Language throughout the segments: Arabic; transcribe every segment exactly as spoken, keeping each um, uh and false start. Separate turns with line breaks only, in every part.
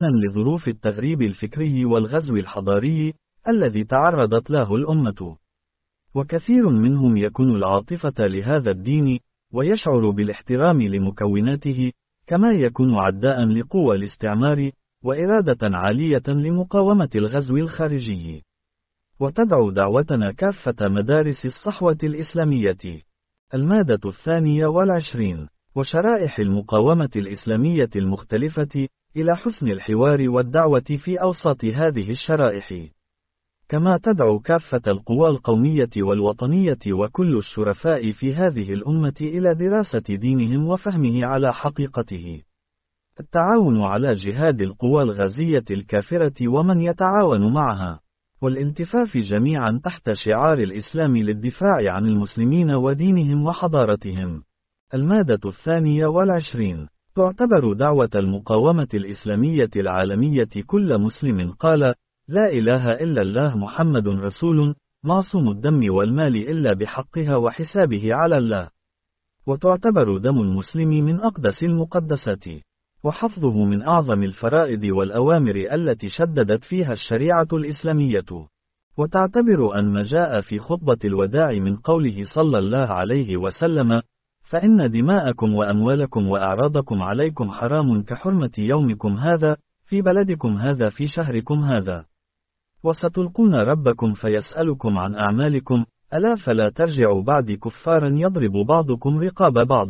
لظروف التغريب الفكري والغزو الحضاري الذي تعرضت له الأمة. وكثير منهم يكون العاطفة لهذا الدين، ويشعر بالاحترام لمكوناته، كما يكون عداء لقوى الاستعمار، وإرادة عالية لمقاومة الغزو الخارجي. وتدعو دعوتنا كافة مدارس الصحوة الإسلامية. المادة الثانية والعشرين، وشرائح المقاومة الإسلامية المختلفة، إلى حسن الحوار والدعوة في أوساط هذه الشرائح. كما تدعو كافة القوى القومية والوطنية وكل الشرفاء في هذه الأمة إلى دراسة دينهم وفهمه على حقيقته. التعاون على جهاد القوى الغازية الكافرة ومن يتعاون معها، والالتفاف جميعا تحت شعار الإسلام للدفاع عن المسلمين ودينهم وحضارتهم. المادة الثانية والعشرين، تعتبر دعوة المقاومة الإسلامية العالمية كل مسلم قال لا إله إلا الله محمد رسول، معصوم الدم والمال إلا بحقها وحسابه على الله. وتعتبر دم المسلم من أقدس المقدسات، وحفظه من أعظم الفرائض والأوامر التي شددت فيها الشريعة الإسلامية. وتعتبر أن ما جاء في خطبة الوداع من قوله صلى الله عليه وسلم فإن دماءكم وأموالكم وأعراضكم عليكم حرام كحرمة يومكم هذا في بلدكم هذا في شهركم هذا، وستلقون ربكم فيسألكم عن أعمالكم، ألا فلا ترجعوا بعدي كفارا يضرب بعضكم رقاب بعض،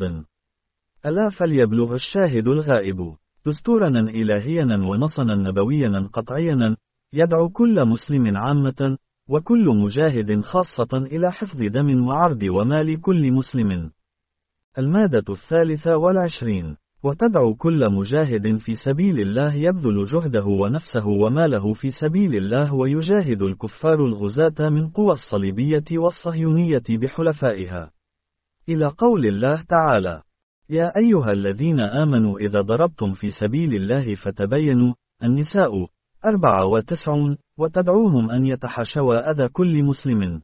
ألا فليبلغ الشاهد الغائب. دستورنا إلهينا ونصنا نبوينا قطعينا، يدعو كل مسلم عامة، وكل مجاهد خاصة إلى حفظ دم وعرض ومال كل مسلم. المادة الثالثة والعشرين، وتدعو كل مجاهد في سبيل الله يبذل جهده ونفسه وماله في سبيل الله ويجاهد الكفار الغزاة من قوى الصليبية والصهيونية بحلفائها، إلى قول الله تعالى يا أيها الذين آمنوا إذا ضربتم في سبيل الله فتبينوا. النساء أربعة وتسعون، وتدعوهم أن يتحاشوا أذى كل مسلم،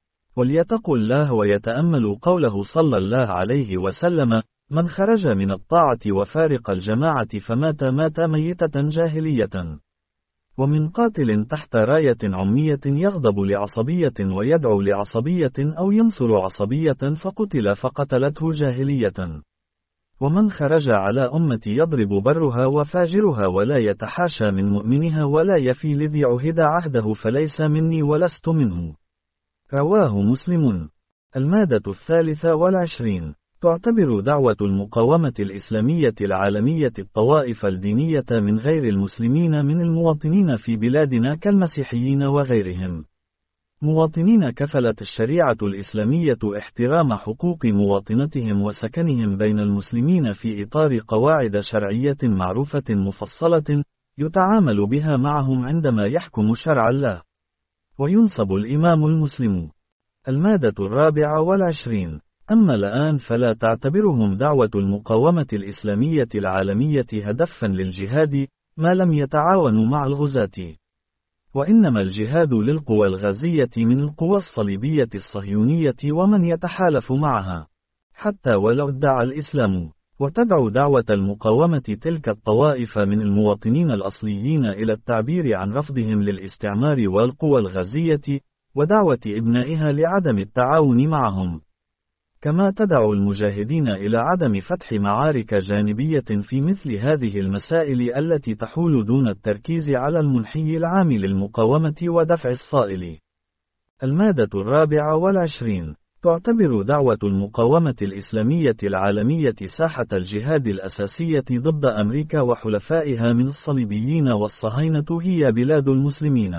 وليتقوا الله ويتأملوا قوله صلى الله عليه وسلم من خرج من الطاعة وفارق الجماعة فمات مات ميتة جاهلية. ومن قاتل تحت راية عمية يغضب لعصبية ويدعو لعصبية أو ينصر عصبية فقتل فقتلته جاهلية. ومن خرج على أمة يضرب برها وفاجرها ولا يتحاشى من مؤمنها ولا يفي لذي عهد عهده فليس مني ولست منه. رواه مسلم. المادة الثالثة والعشرين، تعتبر دعوة المقاومة الإسلامية العالمية الطوائف الدينية من غير المسلمين من المواطنين في بلادنا كالمسيحيين وغيرهم. مواطنين كفلت الشريعة الإسلامية احترام حقوق مواطنتهم وسكنهم بين المسلمين في إطار قواعد شرعية معروفة مفصلة يتعامل بها معهم عندما يحكم شرع الله، وينصب الإمام المسلم. المادة الرابعة والعشرين، أما الآن فلا تعتبرهم دعوة المقاومة الإسلامية العالمية هدفا للجهاد ما لم يتعاونوا مع الغزاة، وإنما الجهاد للقوى الغازية من القوى الصليبية الصهيونية ومن يتحالف معها، حتى ولو ادعى الإسلام. وتدعو دعوة المقاومة تلك الطوائف من المواطنين الأصليين إلى التعبير عن رفضهم للاستعمار والقوى الغازية، ودعوة إبنائها لعدم التعاون معهم. كما تدعو المجاهدين إلى عدم فتح معارك جانبية في مثل هذه المسائل التي تحول دون التركيز على المنحي العام للمقاومة ودفع الصائل. المادة الرابعة والعشرين، تعتبر دعوة المقاومة الإسلامية العالمية ساحة الجهاد الأساسية ضد أمريكا وحلفائها من الصليبيين والصهاينة هي بلاد المسلمين،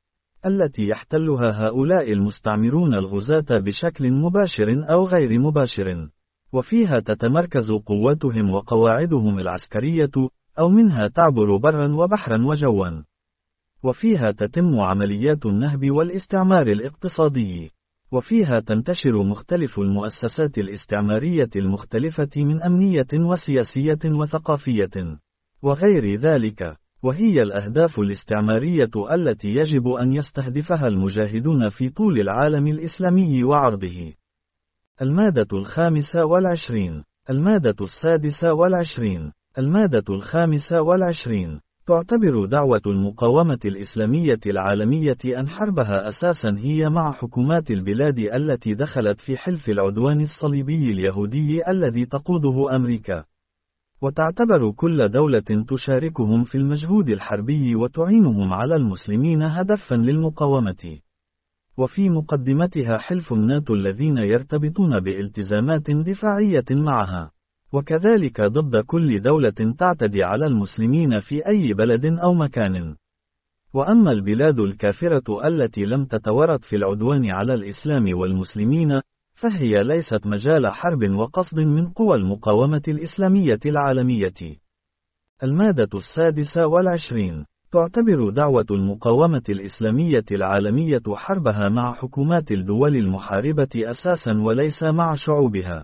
التي يحتلها هؤلاء المستعمرون الغزاة بشكل مباشر أو غير مباشر، وفيها تتمركز قوتهم وقواعدهم العسكرية، أو منها تعبر برا وبحرا وجوا، وفيها تتم عمليات النهب والاستعمار الاقتصادي، وفيها تنتشر مختلف المؤسسات الاستعمارية المختلفة من أمنية وسياسية وثقافية وغير ذلك، وهي الأهداف الاستعمارية التي يجب أن يستهدفها المجاهدون في طول العالم الإسلامي وعرضه. المادة الخامسة والعشرين. المادة السادسة والعشرين. المادة الخامسة والعشرين، تعتبر دعوة المقاومة الإسلامية العالمية أن حربها أساسا هي مع حكومات البلاد التي دخلت في حلف العدوان الصليبي اليهودي الذي تقوده أمريكا، وتعتبر كل دولة تشاركهم في المجهود الحربي وتعينهم على المسلمين هدفا للمقاومة، وفي مقدمتها حلف الناتو الذين يرتبطون بالتزامات دفاعية معها، وكذلك ضد كل دولة تعتدي على المسلمين في أي بلد أو مكان. وأما البلاد الكافرة التي لم تتورط في العدوان على الإسلام والمسلمين، فهي ليست مجال حرب وقصد من قوى المقاومة الإسلامية العالمية. المادة السادسة والعشرين. تعتبر دعوة المقاومة الإسلامية العالمية حربها مع حكومات الدول المحاربة أساسا وليس مع شعوبها،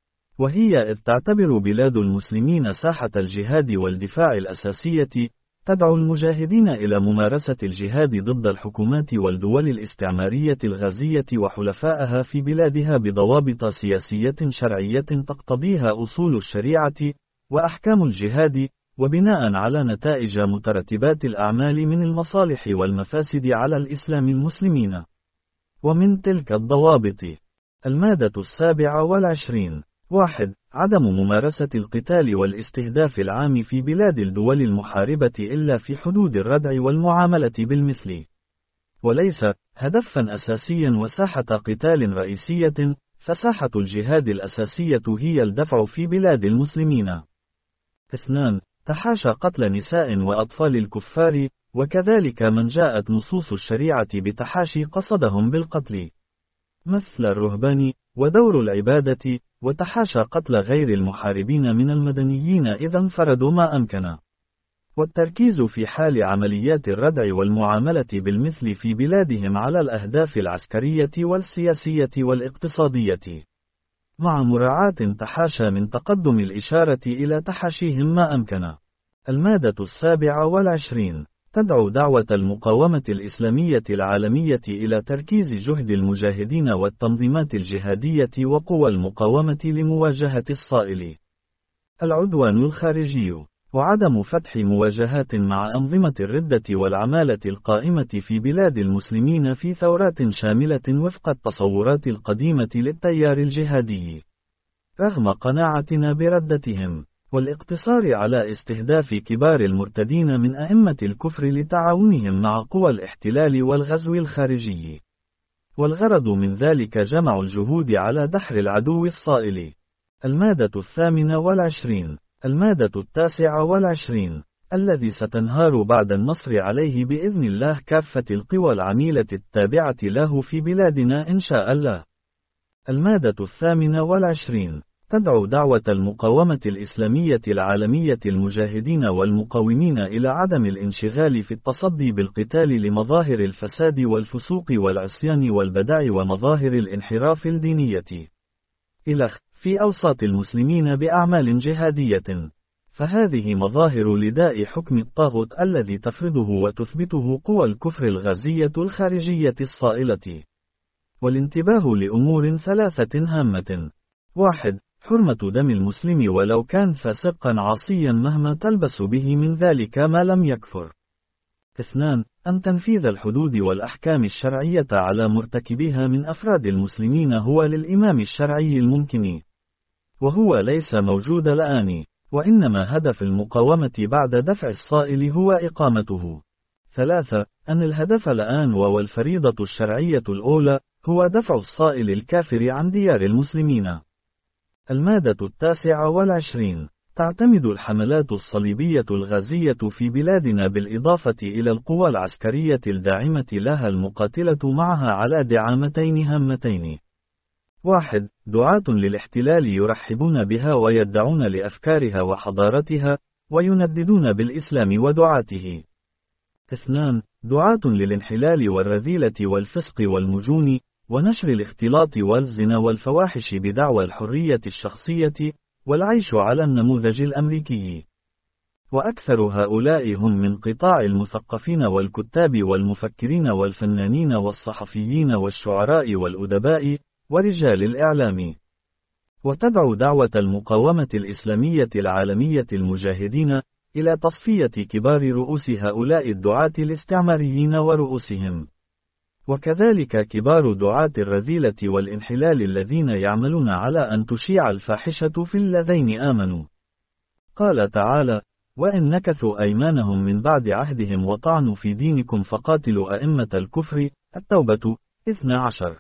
وهي إذ تعتبر بلاد المسلمين ساحة الجهاد والدفاع الأساسية، تدعو المجاهدين إلى ممارسة الجهاد ضد الحكومات والدول الاستعمارية الغازية وحلفائها في بلادها بضوابط سياسية شرعية تقتضيها أصول الشريعة وأحكام الجهاد، وبناء على نتائج مترتبات الأعمال من المصالح والمفاسد على الإسلام المسلمين. ومن تلك الضوابط: المادة السابعة والعشرين. واحد. عدم ممارسة القتال والاستهداف العام في بلاد الدول المحاربة إلا في حدود الردع والمعاملة بالمثل، وليس هدفا أساسيا وساحة قتال رئيسية، فساحة الجهاد الأساسية هي الدفع في بلاد المسلمين. اثنان. تحاشى قتل نساء وأطفال الكفار، وكذلك من جاءت نصوص الشريعة بتحاشي قصدهم بالقتل، مثل الرهبان ودور العبادة، وتحاشى قتل غير المحاربين من المدنيين إذا انفردوا ما أمكن. والتركيز في حال عمليات الردع والمعاملة بالمثل في بلادهم على الأهداف العسكرية والسياسية والاقتصادية، مع مراعاة تحاشى من تقدم الإشارة إلى تحاشيهم ما أمكن. المادة السابعة والعشرين. تدعو دعوة المقاومة الإسلامية العالمية إلى تركيز جهد المجاهدين والتنظيمات الجهادية وقوى المقاومة لمواجهة الصائل العدوان الخارجي، وعدم فتح مواجهات مع أنظمة الردة والعمالة القائمة في بلاد المسلمين في ثورات شاملة وفق التصورات القديمة للتيار الجهادي، رغم قناعتنا بردتهم، والاقتصار على استهداف كبار المرتدين من أئمة الكفر لتعاونهم مع قوى الاحتلال والغزو الخارجي، والغرض من ذلك جمع الجهود على دحر العدو الصائل. المادة الثامنة والعشرين. المادة التاسعة والعشرين. الذي ستنهار بعد النصر عليه بإذن الله كافة القوى العميلة التابعة له في بلادنا إن شاء الله. المادة الثامنة والعشرين. تدعو دعوة المقاومة الإسلامية العالمية المجاهدين والمقاومين إلى عدم الانشغال في التصدي بالقتال لمظاهر الفساد والفسوق والعصيان والبدع ومظاهر الانحراف الدينية إلخ في أوساط المسلمين بأعمال جهادية، فهذه مظاهر لداء حكم الطاغوت الذي تفرضه وتثبته قوى الكفر الغازية الخارجية الصائلة. والانتباه لأمور ثلاثة هامة: واحد. حرمة دم المسلم ولو كان فاسقا عاصيا مهما تلبس به من ذلك ما لم يكفر. اثنان. أن تنفيذ الحدود والأحكام الشرعية على مرتكبيها من أفراد المسلمين هو للإمام الشرعي الممكن، وهو ليس موجود الآن، وإنما هدف المقاومة بعد دفع الصائل هو إقامته. ثلاثة. أن الهدف الآن والفريضة الشرعية الأولى هو دفع الصائل الكافر عن ديار المسلمين. المادة التاسعة والعشرين. تعتمد الحملات الصليبية الغازية في بلادنا بالإضافة إلى القوى العسكرية الداعمة لها المقاتلة معها على دعامتين هامتين: واحد. دعاة للاحتلال يرحبون بها ويدعون لأفكارها وحضارتها، وينددون بالإسلام ودعاته. اثنان. دعاة للانحلال والرذيلة والفسق والمجون، ونشر الاختلاط والزنا والفواحش بدعوى الحرية الشخصية، والعيش على النموذج الأمريكي. وأكثر هؤلاء هم من قطاع المثقفين والكتاب والمفكرين والفنانين والصحفيين والشعراء والأدباء ورجال الإعلام. وتدعو دعوة المقاومة الإسلامية العالمية المجاهدين إلى تصفية كبار رؤوس هؤلاء الدعاة الاستعماريين ورؤوسهم، وكذلك كبار دعاة الرذيلة والانحلال الذين يعملون على أن تشيع الفاحشة في الذين آمنوا. قال تعالى: وإن نكثوا أيمانهم من بعد عهدهم وطعنوا في دينكم فقاتلوا أئمة الكفر. التوبة اثنا عشر.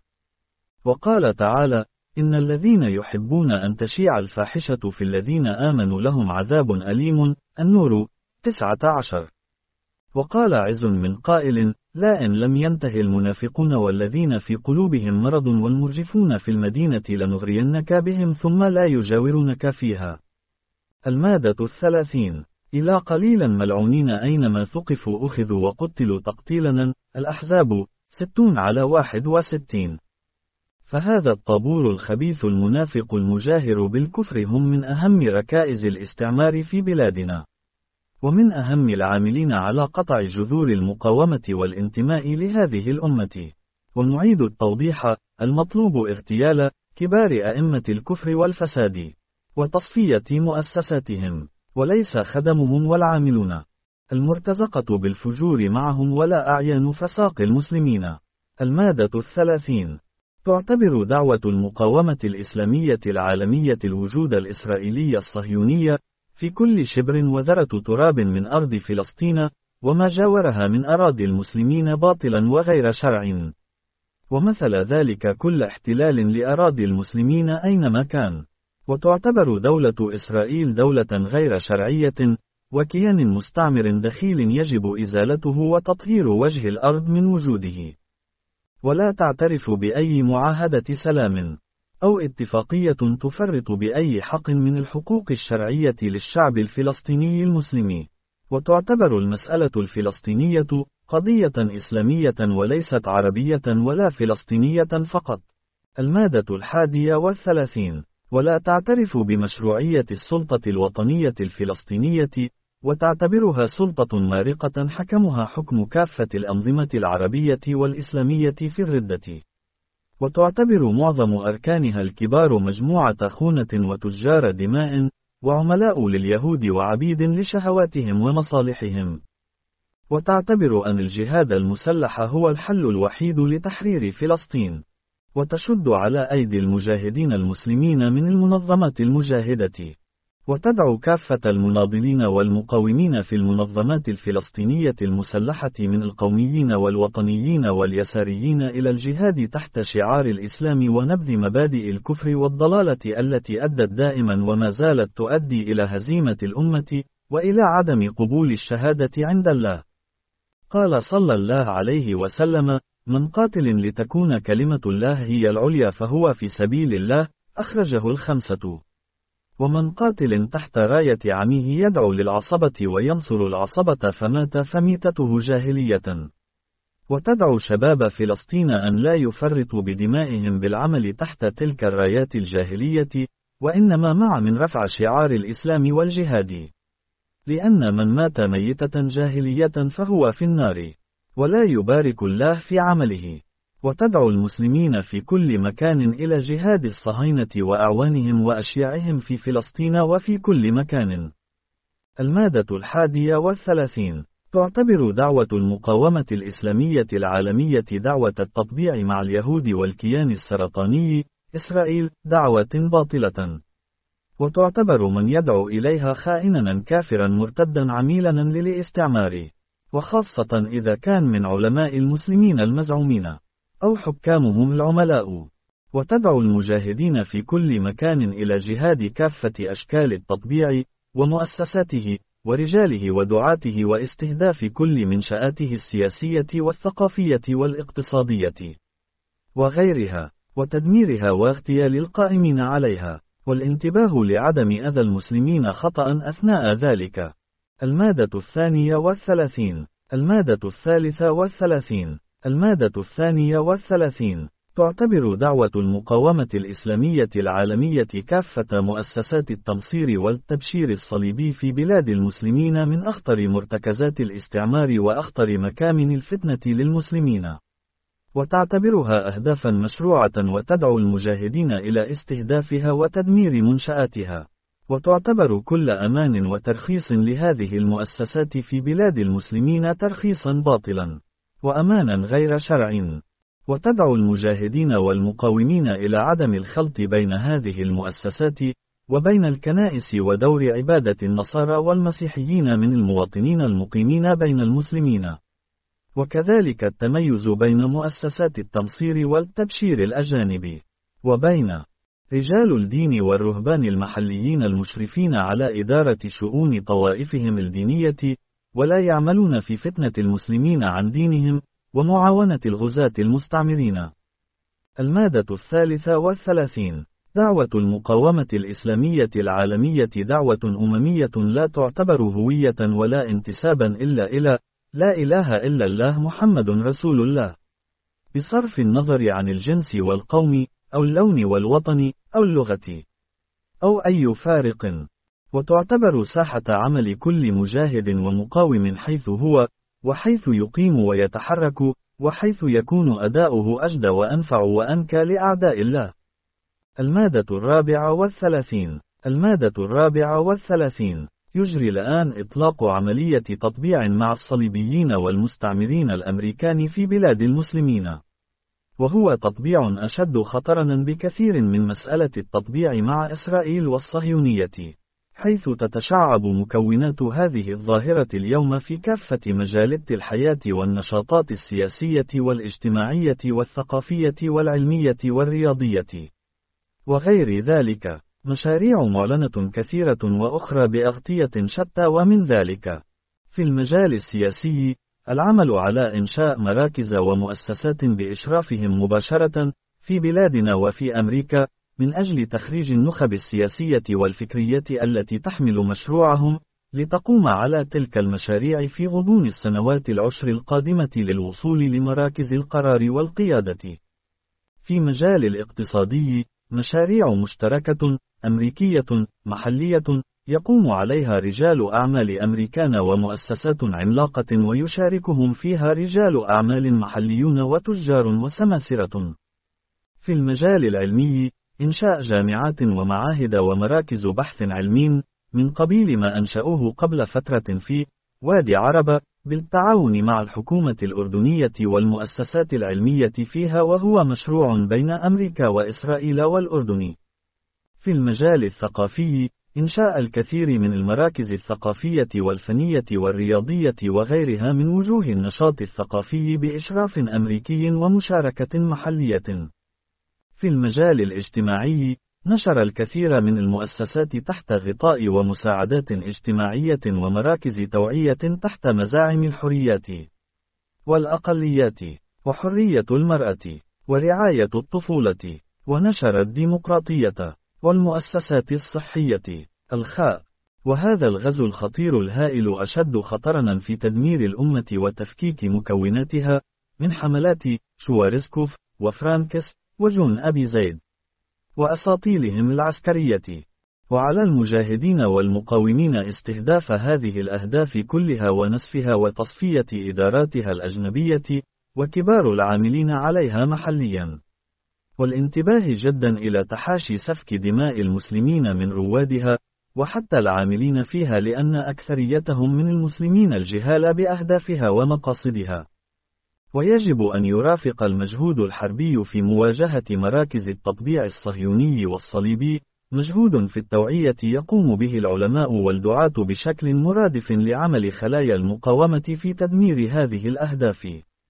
وقال تعالى: إن الذين يحبون أن تشيع الفاحشة في الذين آمنوا لهم عذاب أليم. النور تسعة عشر. وقال عز من قائل: لا إن لم ينته المنافقون والذين في قلوبهم مرض والمرجفون في المدينة لنغرينك بهم ثم لا يجاورونك فيها. المادة الثلاثين. إلى قليلا ملعونين أينما ثقفوا أخذوا وقتلوا تقتيلا. الأحزاب ستون على واحد وستين. فهذا الطابور الخبيث المنافق المجاهر بالكفر هم من أهم ركائز الاستعمار في بلادنا، ومن أهم العاملين على قطع جذور المقاومة والانتماء لهذه الأمة. ونعيد التوضيح: المطلوب اغتيال كبار أئمة الكفر والفساد، وتصفية مؤسساتهم، وليس خدمهم والعاملون المرتزقة بالفجور معهم ولا أعيان فساق المسلمين. المادة الثلاثين. تعتبر دعوة المقاومة الإسلامية العالمية الوجود الإسرائيلي الصهيوني في كل شبر وذرة تراب من أرض فلسطين وما جاورها من أراضي المسلمين باطلا وغير شرع، ومثل ذلك كل احتلال لأراضي المسلمين أينما كان. وتعتبر دولة إسرائيل دولة غير شرعية، وكيان مستعمر دخيل يجب إزالته وتطهير وجه الأرض من وجوده، ولا تعترف بأي معاهدة سلام أو اتفاقية تفرط بأي حق من الحقوق الشرعية للشعب الفلسطيني المسلم. وتعتبر المسألة الفلسطينية قضية إسلامية وليست عربية ولا فلسطينية فقط. المادة الحادية والثلاثين. ولا تعترف بمشروعية السلطة الوطنية الفلسطينية، وتعتبرها سلطة مارقة حكمها حكم كافة الأنظمة العربية والإسلامية في الردة. وتعتبر معظم أركانها الكبار مجموعة خونة وتجار دماء، وعملاء لليهود وعبيد لشهواتهم ومصالحهم. وتعتبر أن الجهاد المسلح هو الحل الوحيد لتحرير فلسطين، وتشد على أيدي المجاهدين المسلمين من المنظمات المجاهدة، وتدعو كافة المناضلين والمقاومين في المنظمات الفلسطينية المسلحة من القوميين والوطنيين واليساريين إلى الجهاد تحت شعار الإسلام ونبذ مبادئ الكفر والضلالة التي أدت دائما وما زالت تؤدي إلى هزيمة الأمة، وإلى عدم قبول الشهادة عند الله. قال صلى الله عليه وسلم: من قاتل لتكون كلمة الله هي العليا فهو في سبيل الله. أخرجه الخمسة. ومن قاتل تحت راية عميه يدعو للعصبة وينصر العصبة فمات فميتته جاهلية. وتدعو شباب فلسطين أن لا يفرطوا بدمائهم بالعمل تحت تلك الرايات الجاهلية، وإنما مع من رفع شعار الإسلام والجهاد، لأن من مات ميتة جاهلية فهو في النار، ولا يبارك الله في عمله. وتدعو المسلمين في كل مكان إلى جهاد الصهاينة وأعوانهم وأشياعهم في فلسطين وفي كل مكان. المادة الحادية والثلاثين. تعتبر دعوة المقاومة الإسلامية العالمية دعوة التطبيع مع اليهود والكيان السرطاني إسرائيل دعوة باطلة، وتعتبر من يدعو إليها خائنا كافرا مرتدا عميلا للاستعمار، وخاصة إذا كان من علماء المسلمين المزعومين أو حكامهم العملاء. وتدعو المجاهدين في كل مكان إلى جهاد كافة أشكال التطبيع ومؤسساته ورجاله ودعاته واستهداف كل منشآته السياسية والثقافية والاقتصادية وغيرها، وتدميرها واغتيال القائمين عليها، والانتباه لعدم أذى المسلمين خطأ أثناء ذلك. المادة الثانية والثلاثين. المادة الثالثة والثلاثين. المادة الثانية والثلاثين. تعتبر دعوة المقاومة الإسلامية العالمية كافة مؤسسات التنصير والتبشير الصليبي في بلاد المسلمين من أخطر مرتكزات الاستعمار وأخطر مكامن الفتنة للمسلمين، وتعتبرها أهدافا مشروعة وتدعو المجاهدين إلى استهدافها وتدمير منشآتها. وتعتبر كل أمان وترخيص لهذه المؤسسات في بلاد المسلمين ترخيصا باطلا وأمانا غير شرعي، وتدعو المجاهدين والمقاومين إلى عدم الخلط بين هذه المؤسسات وبين الكنائس ودور عبادة النصارى والمسيحيين من المواطنين المقيمين بين المسلمين، وكذلك التميز بين مؤسسات التمصير والتبشير الأجانب، وبين رجال الدين والرهبان المحليين المشرفين على إدارة شؤون طوائفهم الدينية، ولا يعملون في فتنة المسلمين عن دينهم ومعاونة الغزاة المستعمرين. المادة الثالثة والثلاثين. دعوة المقاومة الإسلامية العالمية دعوة أممية لا تعتبر هوية ولا انتسابا إلا إلى لا إله إلا الله محمد رسول الله، بصرف النظر عن الجنس والقوم أو اللون والوطن أو اللغة أو أي فارق، وتعتبر ساحة عمل كل مجاهد ومقاوم حيث هو وحيث يقيم ويتحرك وحيث يكون أداؤه أجدى وأنفع وأنكى لأعداء الله. المادة الرابعة والثلاثين. المادة الرابعة والثلاثين. يجري الآن إطلاق عملية تطبيع مع الصليبيين والمستعمرين الأمريكان في بلاد المسلمين، وهو تطبيع أشد خطرا بكثير من مسألة التطبيع مع إسرائيل والصهيونية، حيث تتشعب مكونات هذه الظاهرة اليوم في كافة مجالات الحياة والنشاطات السياسية والاجتماعية والثقافية والعلمية والرياضية وغير ذلك، مشاريع معلنة كثيرة وأخرى بأغطية شتى. ومن ذلك في المجال السياسي العمل على إنشاء مراكز ومؤسسات بإشرافهم مباشرة في بلادنا وفي أمريكا من أجل تخريج النخب السياسية والفكرية التي تحمل مشروعهم لتقوم على تلك المشاريع في غضون السنوات العشر القادمة للوصول لمراكز القرار والقيادة. في مجال الاقتصادي مشاريع مشتركة أمريكية محلية يقوم عليها رجال أعمال أمريكان ومؤسسات عملاقة ويشاركهم فيها رجال أعمال محليون وتجار وسماسرة. في المجال العلمي إنشاء جامعات ومعاهد ومراكز بحث علمي من قبيل ما أنشأوه قبل فترة في وادي عربة بالتعاون مع الحكومة الأردنية والمؤسسات العلمية فيها، وهو مشروع بين أمريكا وإسرائيل والأردن. في المجال الثقافي إنشاء الكثير من المراكز الثقافية والفنية والرياضية وغيرها من وجوه النشاط الثقافي بإشراف أمريكي ومشاركة محلية. في المجال الاجتماعي نشر الكثير من المؤسسات تحت غطاء ومساعدات اجتماعية ومراكز توعية تحت مزاعم الحريات والأقليات وحرية المرأة ورعاية الطفولة ونشر الديمقراطية والمؤسسات الصحية الخاء. وهذا الغزو الخطير الهائل أشد خطرا في تدمير الأمة وتفكيك مكوناتها من حملات شوارزكوف وفرانكس وجون أبي زيد وأساطيلهم العسكرية، وعلى المجاهدين والمقاومين استهداف هذه الأهداف كلها ونسفها وتصفية إداراتها الأجنبية وكبار العاملين عليها محليا، والانتباه جدا إلى تحاشي سفك دماء المسلمين من روادها وحتى العاملين فيها، لأن أكثريتهم من المسلمين الجهال بأهدافها ومقاصدها. ويجب أن يرافق المجهود الحربي في مواجهة مراكز التطبيع الصهيوني والصليبي مجهود في التوعية يقوم به العلماء والدعاة بشكل مرادف لعمل خلايا المقاومة في تدمير هذه الأهداف.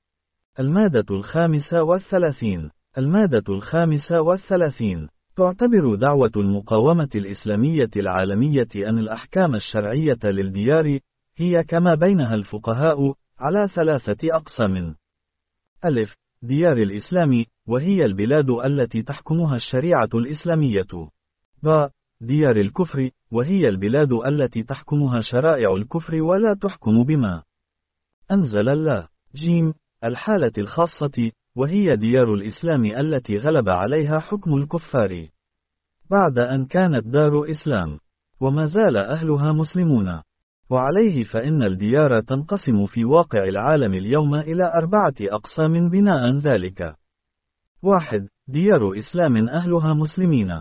المادة الخامسة والثلاثين. المادة الخامسة والثلاثين. تعتبر دعوة المقاومة الإسلامية العالمية أن الأحكام الشرعية للديار هي كما بينها الفقهاء على ثلاثة أقسام: ألف ديار الإسلام وهي البلاد التي تحكمها الشريعة الإسلامية، ب ديار الكفر وهي البلاد التي تحكمها شرائع الكفر ولا تحكم بما أنزل الله، ج الحالة الخاصة وهي ديار الإسلام التي غلب عليها حكم الكفار بعد أن كانت دار إسلام وما زال أهلها مسلمون. وعليه فإن الديار تنقسم في واقع العالم اليوم إلى أربعة أقسام بناء ذلك: واحد ديار إسلام أهلها مسلمين،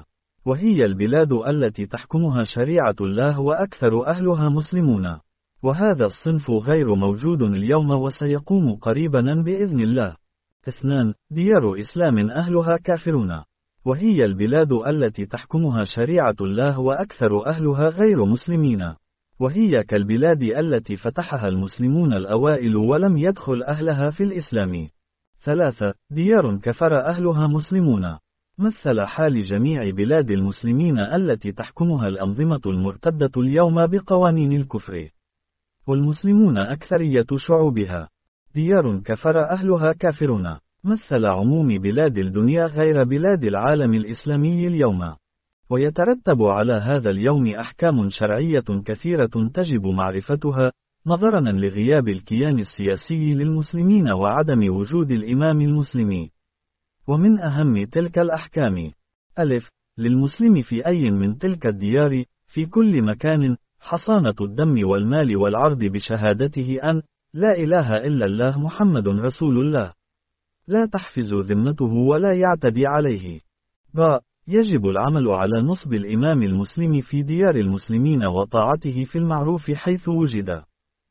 وهي البلاد التي تحكمها شريعة الله وأكثر أهلها مسلمون. وهذا الصنف غير موجود اليوم وسيقوم قريبا بإذن الله. اثنان. ديار إسلام أهلها كافرون. وهي البلاد التي تحكمها شريعة الله وأكثر أهلها غير مسلمين. وهي كالبلاد التي فتحها المسلمون الأوائل ولم يدخل أهلها في الإسلام. ثلاثة. ديار كفر أهلها مسلمون. مثل حال جميع بلاد المسلمين التي تحكمها الأنظمة المرتدة اليوم بقوانين الكفر، والمسلمون أكثرية شعوبها. ديار كفر أهلها كافرون. مثل عموم بلاد الدنيا غير بلاد العالم الإسلامي اليوم. ويترتب على هذا اليوم أحكام شرعية كثيرة تجب معرفتها، نظرا لغياب الكيان السياسي للمسلمين وعدم وجود الإمام المسلم. ومن أهم تلك الأحكام: ألف. للمسلم في أي من تلك الديار في كل مكان حصانة الدم والمال والعرض بشهادته أن لا إله إلا الله محمد رسول الله، لا تحفز ذمته ولا يعتدي عليه. ب. يجب العمل على نصب الإمام المسلم في ديار المسلمين وطاعته في المعروف حيث وجد.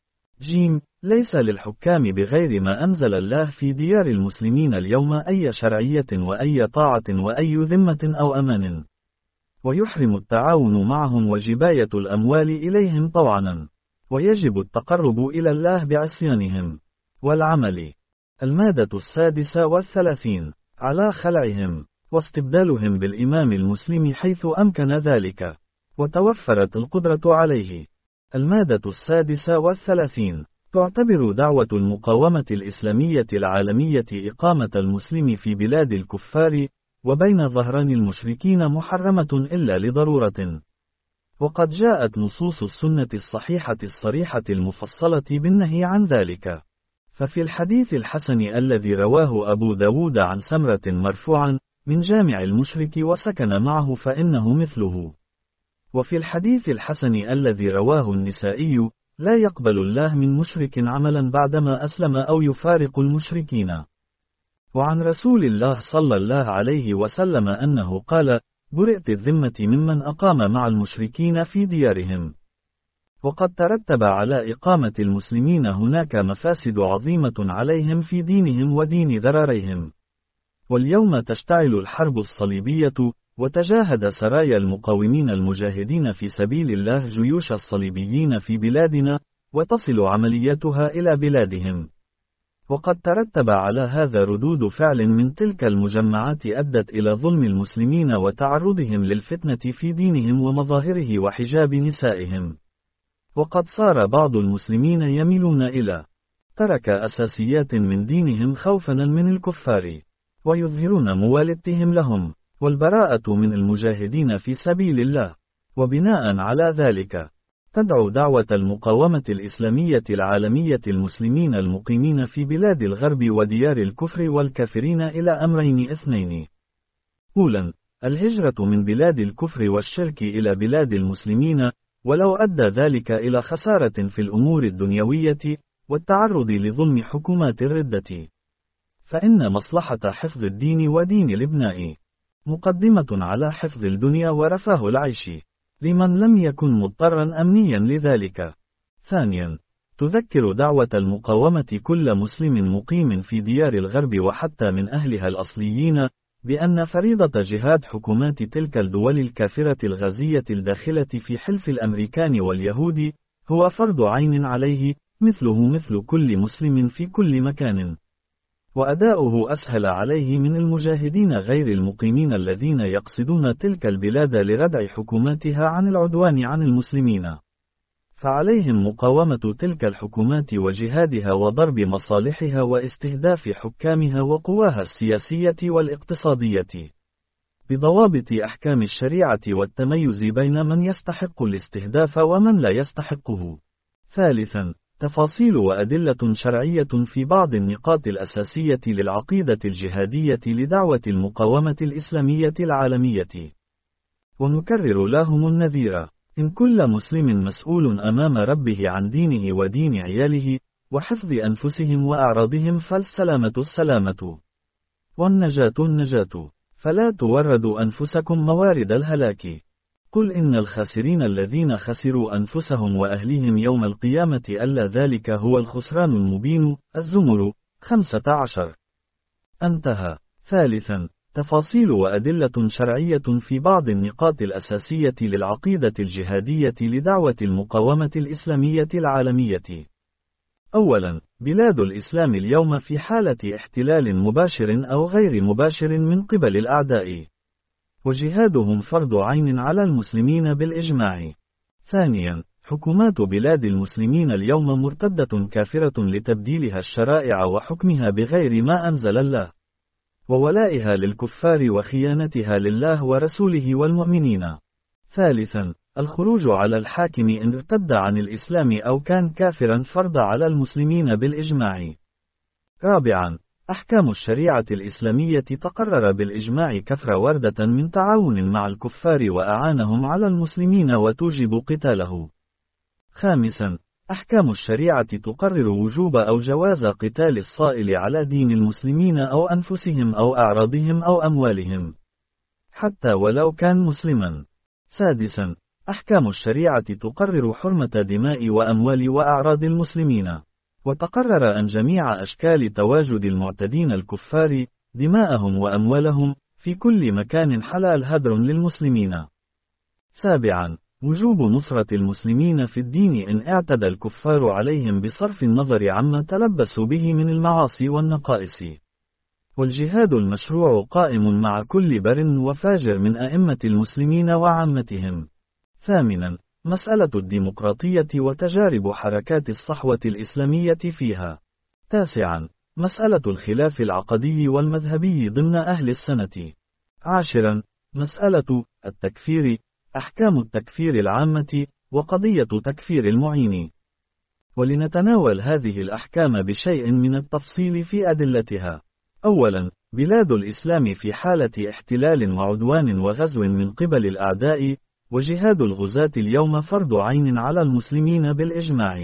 ج. ليس للحكام بغير ما أنزل الله في ديار المسلمين اليوم أي شرعية وأي طاعة وأي ذمة أو أمان، ويحرم التعاون معهم وجباية الأموال إليهم طوعا، ويجب التقرب إلى الله بعصيانهم والعمل. المادة السادسة والثلاثين. على خلعهم واستبدالهم بالإمام المسلم حيث أمكن ذلك وتوفرت القدرة عليه. المادة السادسة والثلاثين. تعتبر دعوة المقاومة الإسلامية العالمية إقامة المسلم في بلاد الكفار وبين ظهران المشركين محرمة إلا لضرورة، وقد جاءت نصوص السنة الصحيحة الصريحة المفصلة بالنهي عن ذلك. ففي الحديث الحسن الذي رواه أبو داود عن سمرة مرفوعا: من جامع المشرك وسكن معه فإنه مثله. وفي الحديث الحسن الذي رواه النسائي: لا يقبل الله من مشرك عملا بعدما أسلم أو يفارق المشركين. وعن رسول الله صلى الله عليه وسلم أنه قال: برئت الذمة ممن أقام مع المشركين في ديارهم. وقد ترتب على إقامة المسلمين هناك مفاسد عظيمة عليهم في دينهم ودين ذراريهم. واليوم تشتعل الحرب الصليبية، وتجاهد سرايا المقاومين المجاهدين في سبيل الله جيوش الصليبيين في بلادنا، وتصل عمليتها إلى بلادهم. وقد ترتب على هذا ردود فعل من تلك المجمعات أدت إلى ظلم المسلمين وتعرضهم للفتنة في دينهم ومظاهره وحجاب نسائهم. وقد صار بعض المسلمين يميلون إلى ترك أساسيات من دينهم خوفا من الكفار، ويظهرون موالدتهم لهم والبراءة من المجاهدين في سبيل الله. وبناء على ذلك تدعو دعوة المقاومة الإسلامية العالمية المسلمين المقيمين في بلاد الغرب وديار الكفر والكافرين إلى أمرين اثنين: أولا، الهجرة من بلاد الكفر والشرك إلى بلاد المسلمين، ولو أدى ذلك إلى خسارة في الأمور الدنيوية والتعرض لظلم حكومات الردة، فإن مصلحة حفظ الدين ودين الابناء مقدمة على حفظ الدنيا ورفاه العيش لمن لم يكن مضطرا أمنيا لذلك. ثانيا، تذكر دعوة المقاومة كل مسلم مقيم في ديار الغرب وحتى من أهلها الأصليين بأن فريضة جهاد حكومات تلك الدول الكافرة الغازية الداخلة في حلف الأمريكان واليهود هو فرض عين عليه مثله مثل كل مسلم في كل مكان، وأداؤه أسهل عليه من المجاهدين غير المقيمين الذين يقصدون تلك البلاد لردع حكوماتها عن العدوان عن المسلمين. فعليهم مقاومة تلك الحكومات وجهادها وضرب مصالحها واستهداف حكامها وقواها السياسية والاقتصادية بضوابط أحكام الشريعة والتميز بين من يستحق الاستهداف ومن لا يستحقه. ثالثا، تفاصيل وأدلة شرعية في بعض النقاط الأساسية للعقيدة الجهادية لدعوة المقاومة الإسلامية العالمية. ونكرر لهم النذير: إن كل مسلم مسؤول أمام ربه عن دينه ودين عياله وحفظ أنفسهم وأعراضهم، فالسلامة السلامة والنجاة النجاة. فلا توردوا أنفسكم موارد الهلاك. قل إن الخاسرين الذين خسروا أنفسهم وأهليهم يوم القيامة ألا ذلك هو الخسران المبين. الزمر خمسة عشر. انتهى. ثالثا، تفاصيل وأدلة شرعية في بعض النقاط الأساسية للعقيدة الجهادية لدعوة المقاومة الإسلامية العالمية. أولا، بلاد الإسلام اليوم في حالة احتلال مباشر أو غير مباشر من قبل الأعداء، وجهادهم فرض عين على المسلمين بالإجماع. ثانيا، حكومات بلاد المسلمين اليوم مرتدة كافرة لتبديلها الشرائع وحكمها بغير ما أنزل الله، وولائها للكفار وخيانتها لله ورسوله والمؤمنين. ثالثا، الخروج على الحاكم إن ارتد عن الإسلام أو كان كافرا فرض على المسلمين بالإجماع. رابعا، أحكام الشريعة الإسلامية تقرر بالإجماع كفر وردة من تعاون مع الكفار وأعانهم على المسلمين وتوجب قتاله. خامسا، أحكام الشريعة تقرر وجوب أو جواز قتال الصائل على دين المسلمين أو أنفسهم أو أعراضهم أو أموالهم، حتى ولو كان مسلما. سادسا، أحكام الشريعة تقرر حرمة دماء وأموال وأعراض المسلمين، وتقرر أن جميع أشكال تواجد المعتدين الكفار دماءهم وأموالهم في كل مكان حلال هدر للمسلمين. سابعا، وجوب نصرة المسلمين في الدين إن اعتدى الكفار عليهم بصرف النظر عما تلبسوا به من المعاصي والنقائص. والجهاد المشروع قائم مع كل بر وفاجر من أئمة المسلمين وعامتهم. ثامنا، مسألة الديمقراطية وتجارب حركات الصحوة الإسلامية فيها. تاسعا، مسألة الخلاف العقدي والمذهبي ضمن أهل السنة. عاشرا، مسألة التكفير، أحكام التكفير العامة، وقضية تكفير المعين. ولنتناول هذه الأحكام بشيء من التفصيل في أدلتها. أولا، بلاد الإسلام في حالة احتلال وعدوان وغزو من قبل الأعداء، وجهاد الغزاة اليوم فرض عين على المسلمين بالإجماع.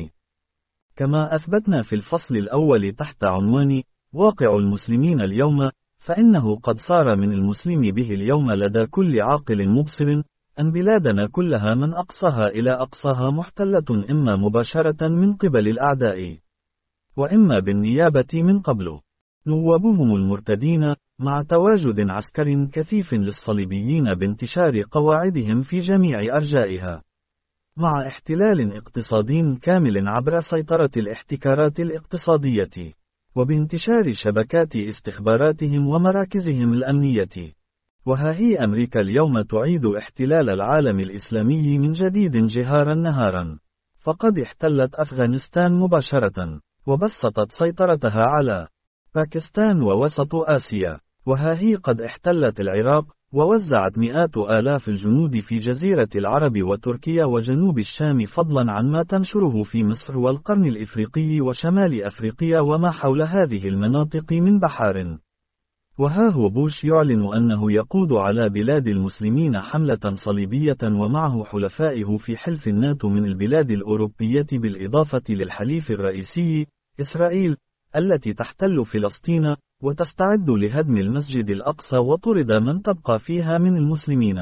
كما أثبتنا في الفصل الأول تحت عنوان واقع المسلمين اليوم، فإنه قد صار من المسلم به اليوم لدى كل عاقل مبصر أن بلادنا كلها من أقصاها إلى أقصاها محتلة إما مباشرة من قبل الأعداء، وإما بالنيابة من قبل نوابهم المرتدين، مع تواجد عسكر كثيف للصليبيين بانتشار قواعدهم في جميع أرجائها، مع احتلال اقتصادي كامل عبر سيطرة الاحتكارات الاقتصادية، وبانتشار شبكات استخباراتهم ومراكزهم الأمنية. وها هي أمريكا اليوم تعيد احتلال العالم الإسلامي من جديد جهارا نهارا، فقد احتلت أفغانستان مباشرة، وبسطت سيطرتها على باكستان ووسط آسيا، وها هي قد احتلت العراق، ووزعت مئات آلاف الجنود في جزيرة العرب وتركيا وجنوب الشام، فضلا عن ما تنشره في مصر والقرن الإفريقي وشمال أفريقيا وما حول هذه المناطق من بحار. وها هو بوش يعلن أنه يقود على بلاد المسلمين حملة صليبية ومعه حلفائه في حلف الناتو من البلاد الأوروبية، بالإضافة للحليف الرئيسي إسرائيل التي تحتل فلسطين وتستعد لهدم المسجد الأقصى وطرد من تبقى فيها من المسلمين.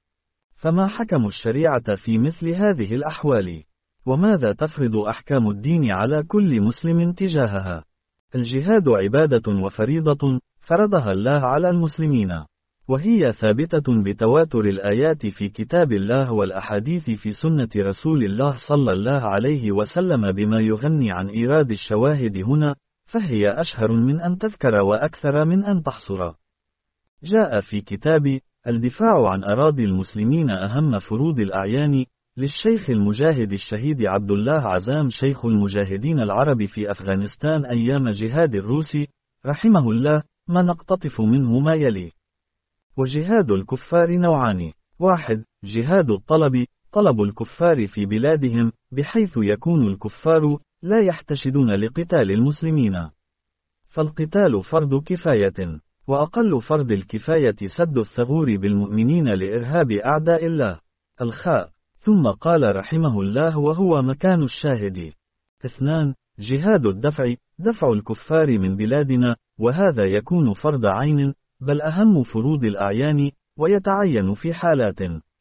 فما حكم الشريعة في مثل هذه الأحوال؟ وماذا تفرض أحكام الدين على كل مسلم تجاهها؟ الجهاد عبادة وفريضة فرضها الله على المسلمين، وهي ثابتة بتواتر الآيات في كتاب الله والأحاديث في سنة رسول الله صلى الله عليه وسلم بما يغني عن إيراد الشواهد هنا، فهي أشهر من أن تذكر وأكثر من أن تحصر. جاء في كتاب الدفاع عن أراضي المسلمين أهم فروض الأعيان للشيخ المجاهد الشهيد عبد الله عزام شيخ المجاهدين العرب في أفغانستان أيام جهاد الروس رحمه الله، ما نقتطف منه ما يلي. وجهاد الكفار نوعان: واحد، جهاد الطلب، طلب الكفار في بلادهم بحيث يكون الكفار لا يحتشدون لقتال المسلمين، فالقتال فرض كفاية، وأقل فرض الكفاية سد الثغور بالمؤمنين لإرهاب أعداء الله. الخاء. ثم قال رحمه الله وهو مكان الشاهد: اثنان، جهاد الدفع، دفع الكفار من بلادنا، وهذا يكون فرض عين، بل أهم فروض الأعيان، ويتعين في حالات: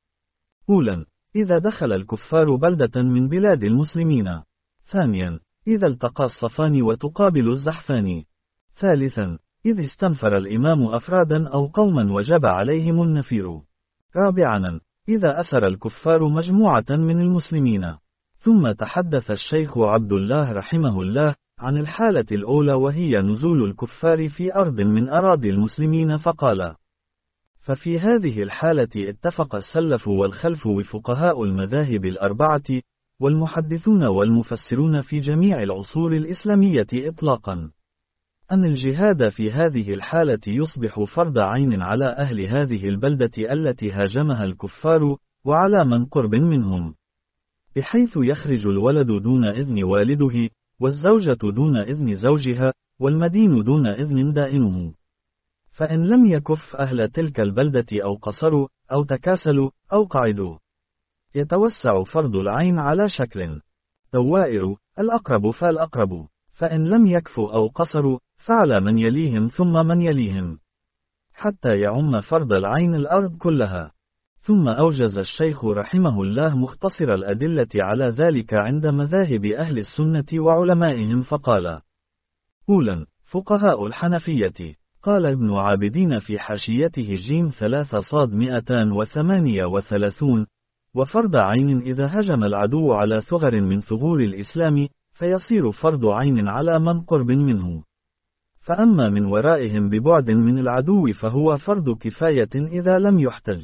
أولاً، إذا دخل الكفار بلدة من بلاد المسلمين. ثانياً، إذا التقى الصفان وتقابل الزحفان. ثالثاً، إذ استنفر الإمام أفرادا أو قوما وجب عليهم النفير. رابعاً، إذا أسر الكفار مجموعة من المسلمين. ثم تحدث الشيخ عبد الله رحمه الله عن الحالة الأولى، وهي نزول الكفار في أرض من أراضي المسلمين، فقال: ففي هذه الحالة اتفق السلف والخلف وفقهاء المذاهب الأربعة والمحدثون والمفسرون في جميع العصور الإسلامية إطلاقا أن الجهاد في هذه الحالة يصبح فرض عين على أهل هذه البلدة التي هاجمها الكفار، وعلى من قرب منهم، بحيث يخرج الولد دون إذن والده، والزوجة دون إذن زوجها، والمدين دون إذن دائنه. فإن لم يكف أهل تلك البلدة أو قصروا، أو تكاسلوا، أو قعدوا، يتوسع فرض العين على شكل دوائر: الأقرب فالأقرب. فإن لم يكفوا أو قصروا، فعلى من يليهم ثم من يليهم، حتى يعم فرض العين الأرض كلها. ثم أوجز الشيخ رحمه الله مختصر الأدلة على ذلك عند مذاهب أهل السنة وعلمائهم، فقال: أولاً، فقهاء الحنفية. قال ابن عابدين في حاشيته جيم ثلاثة صاد مئتان وثمانية وثلاثون: وفرض عين إذا هجم العدو على ثغر من ثغور الإسلام، فيصير فرض عين على من قرب منه. فأما من ورائهم ببعد من العدو فهو فرض كفاية إذا لم يحتج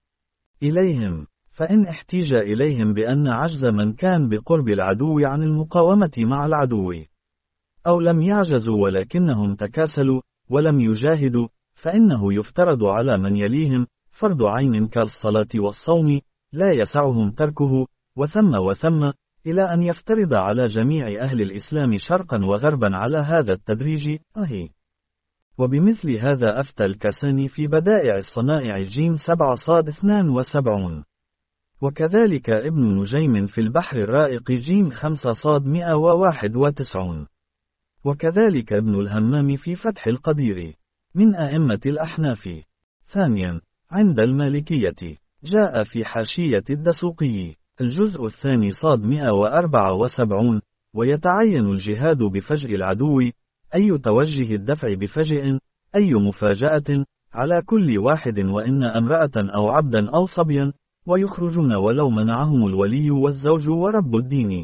إليهم. فإن احتيج إليهم بأن عجز من كان بقرب العدو عن المقاومة مع العدو، أو لم يعجزوا ولكنهم تكاسلوا ولم يجاهدوا، فإنه يفترض على من يليهم فرض عين كالصلاة والصوم، لا يسعهم تركه، وثم وثم، إلى أن يفترض على جميع أهل الإسلام شرقا وغربا على هذا التدريج. أهي. وبمثل هذا أفتى الكساني في بدائع الصنائع جيم سبعة صاد اثنان وسبعون. وكذلك ابن نجيم في البحر الرائق جيم خمسة صاد مئة وواحد وتسعون. وكذلك ابن الهمام في فتح القدير من أئمة الأحناف. ثانيا، عند المالكية جاء في حاشية الدسوقي الجزء الثاني صاد مئة وأربعة وسبعون: ويتعين الجهاد بفجء العدو، أي توجه الدفع بفجء، أي مفاجأة، على كل واحد، وإن امرأة أو عبدا أو صبيا، ويخرجون ولو منعهم الولي والزوج ورب الدين.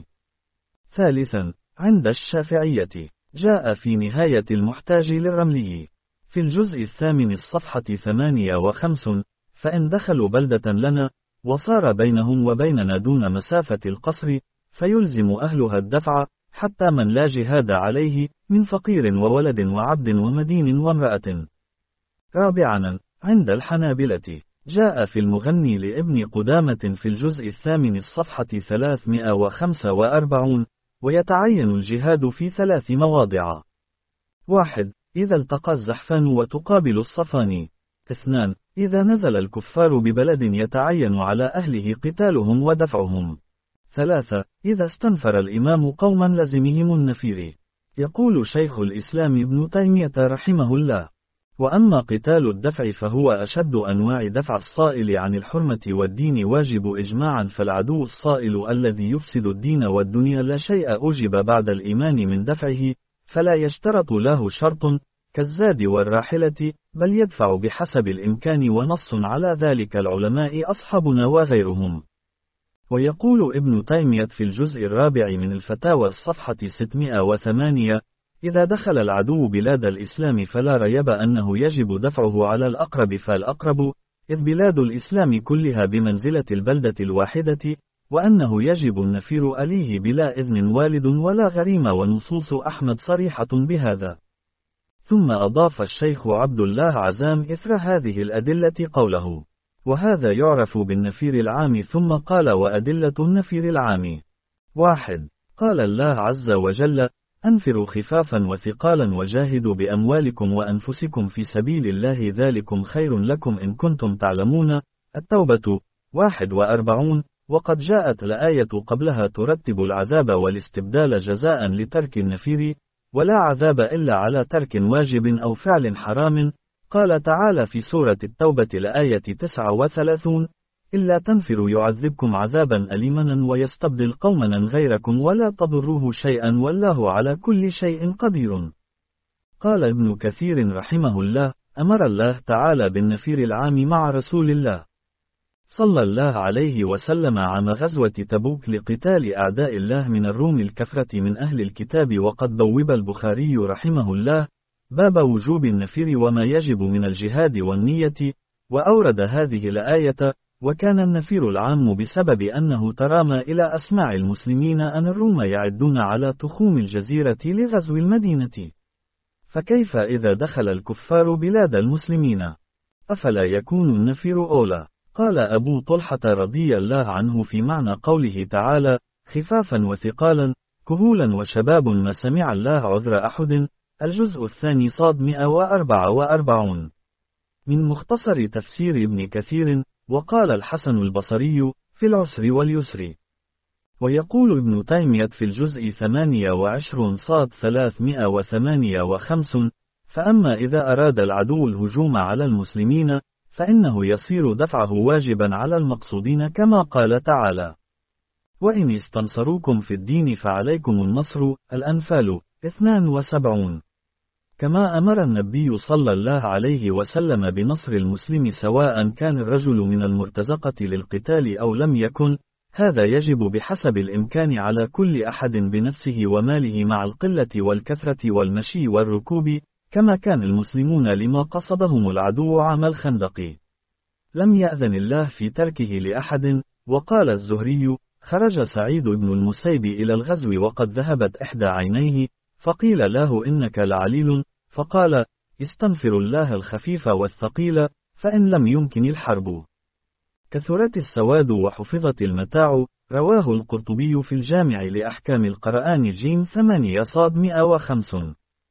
ثالثا، عند الشافعية جاء في نهاية المحتاج للرملي في الجزء الثامن الصفحة ثمانية وخمسون: فإن دخلوا بلدة لنا، وصار بينهم وبيننا دون مسافة القصر، فيلزم أهلها الدفع، حتى من لا جهاد عليه من فقير وولد وعبد ومدين وامرأة. رابعا، عند الحنابلة جاء في المغني لابن قدامة في الجزء الثامن الصفحة ثلاثمئة وخمسة وأربعون: ويتعين الجهاد في ثلاث مواضع: واحد، إذا التقى الزحفان وتقابل الصفان. اثنان، إذا نزل الكفار ببلد يتعين على أهله قتالهم ودفعهم. ثلاثة، إذا استنفر الإمام قوما لزمهم النفير. يقول شيخ الإسلام ابن تيمية رحمه الله: وأما قتال الدفع فهو أشد أنواع دفع الصائل عن الحرمة والدين واجب إجماعا، فالعدو الصائل الذي يفسد الدين والدنيا لا شيء أوجب بعد الإيمان من دفعه، فلا يشترط له شرط كالزاد والراحلة، بل يدفع بحسب الإمكان، ونص على ذلك العلماء أصحابنا وغيرهم. ويقول ابن تيمية في الجزء الرابع من الفتاوى الصفحة ستمئة وثمانية: إذا دخل العدو بلاد الإسلام فلا ريب أنه يجب دفعه على الأقرب فالأقرب، إذ بلاد الإسلام كلها بمنزلة البلدة الواحدة، وأنه يجب النفير أليه بلا إذن والد ولا غريم، ونصوص أحمد صريحة بهذا. ثم أضاف الشيخ عبد الله عزام إثر هذه الأدلة قوله: وهذا يعرف بالنفير العام. ثم قال: وأدلة النفير العام: واحد، قال الله عز وجل: أنفروا خفافا وثقالا وجاهدوا بأموالكم وأنفسكم في سبيل الله ذلكم خير لكم إن كنتم تعلمون. التوبة واحد وأربعون. وقد جاءت الآية قبلها ترتب العذاب والاستبدال جزاء لترك النفير، ولا عذاب إلا على ترك واجب أو فعل حرام. قال تعالى في سورة التوبة الآية تسعة وثلاثين: إلا تنفروا يعذبكم عذابا أليما ويستبدل قوما غيركم ولا تضروه شيئا والله على كل شيء قدير. قال ابن كثير رحمه الله: أمر الله تعالى بالنفير العام مع رسول الله صلى الله عليه وسلم عام غزوة تبوك لقتال أعداء الله من الروم الكفرة من أهل الكتاب. وقد بوب البخاري رحمه الله باب وجوب النفير وما يجب من الجهاد والنية، وأورد هذه الآية: وكان النفير العام بسبب أنه ترامى إلى أسماع المسلمين أن الروم يعدون على تخوم الجزيرة لغزو المدينة، فكيف إذا دخل الكفار بلاد المسلمين؟ أفلا يكون النفير أولى؟ قال أبو طلحة رضي الله عنه في معنى قوله تعالى: خفافا وثقالا كهولا وشباب ما سمع الله عذر أحد، الجزء الثاني صاد مئة وأربعة وأربعين، من مختصر تفسير ابن كثير. وقال الحسن البصري في العسر واليسر. ويقول ابن تيمية في الجزء ثمانية وعشرين صاد ثلاثمائة وثمانية وخمسين: فأما إذا أراد العدو الهجوم على المسلمين فإنه يصير دفعه واجبا على المقصودين، كما قال تعالى: وإن استنصروكم في الدين فعليكم النصر، الأنفال اثنان وسبعون. كما أمر النبي صلى الله عليه وسلم بنصر المسلم سواء كان الرجل من المرتزقة للقتال أو لم يكن، هذا يجب بحسب الإمكان على كل أحد بنفسه وماله مع القلة والكثرة والمشي والركوب، كما كان المسلمون لما قصدهم العدو عام الخندق. لم يأذن الله في تركه لأحد. وقال الزهري: خرج سعيد بن المسيب إلى الغزو وقد ذهبت إحدى عينيه، فقيل له: إنك لعليل، فقال: استنفر الله الخفيف والثقيل، فإن لم يمكن الحرب. كثرت السواد وحفظت المتاع. رواه القرطبي في الجامع لأحكام القرآن جيم ثمانية صاد مئة وخمسين.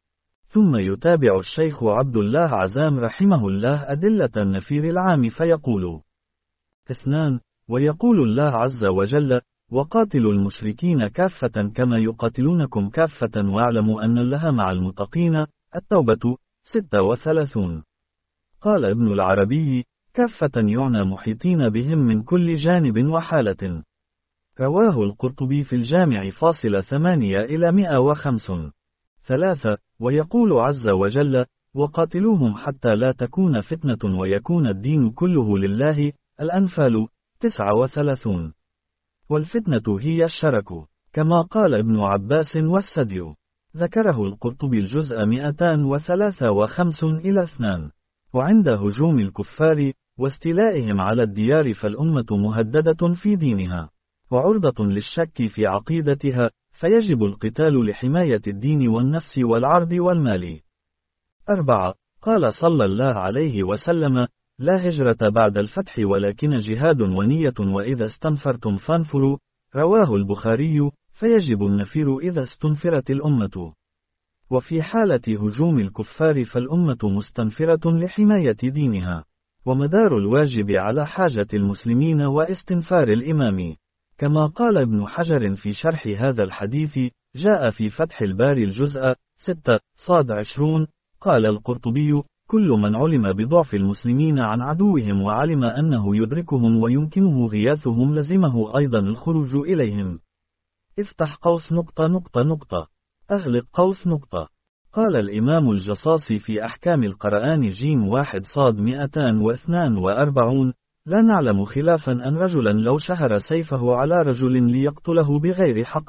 ثم يتابع الشيخ عبد الله عزام رحمه الله أدلة النفير العام فيقول: اثنان. ويقول الله عز وجل: وقاتلوا المشركين كافة كما يقاتلونكم كافة واعلموا أن الله مع المتقين، التوبة ستة وثلاثون. قال ابن العربي: كافة يعنى محيطين بهم من كل جانب وحالة. رواه القرطبي في الجامع فاصل ثمانية إلى مئة وخمسين. ثلاثة. ويقول عز وجل: وقاتلوهم حتى لا تكون فتنة ويكون الدين كله لله، الأنفال تسعة وثلاثون. والفتنة هي الشرك، كما قال ابن عباس والسدي. ذكره القرطبي الجزء مئتان وثلاثة وخمسين إلى اثنان. وعند هجوم الكفار واستيلائهم على الديار فالأمة مهددة في دينها، وعرضة للشك في عقيدتها، فيجب القتال لحماية الدين والنفس والعرض والمال. أربعة. قال صلى الله عليه وسلم: لا هجرة بعد الفتح ولكن جهاد ونية، وإذا استنفرتم فانفروا. رواه البخاري. فيجب النفير إذا استنفرت الأمة. وفي حالة هجوم الكفار فالأمة مستنفرة لحماية دينها، ومدار الواجب على حاجة المسلمين واستنفار الإمام. كما قال ابن حجر في شرح هذا الحديث: جاء في فتح الباري الجزء ستة صاد عشرون. قال القرطبي: كل من علم بضعف المسلمين عن عدوهم وعلم أنه يدركهم ويمكنه غياثهم لزمه أيضا الخروج إليهم. افتح قوس نقطة نقطة نقطة أغلق قوس نقطة. قال الإمام الجصاصي في أحكام القرآن جيم واحد صاد مئتان واثنان وأربعون: لا نعلم خلافا أن رجلا لو شهر سيفه على رجل ليقتله بغير حق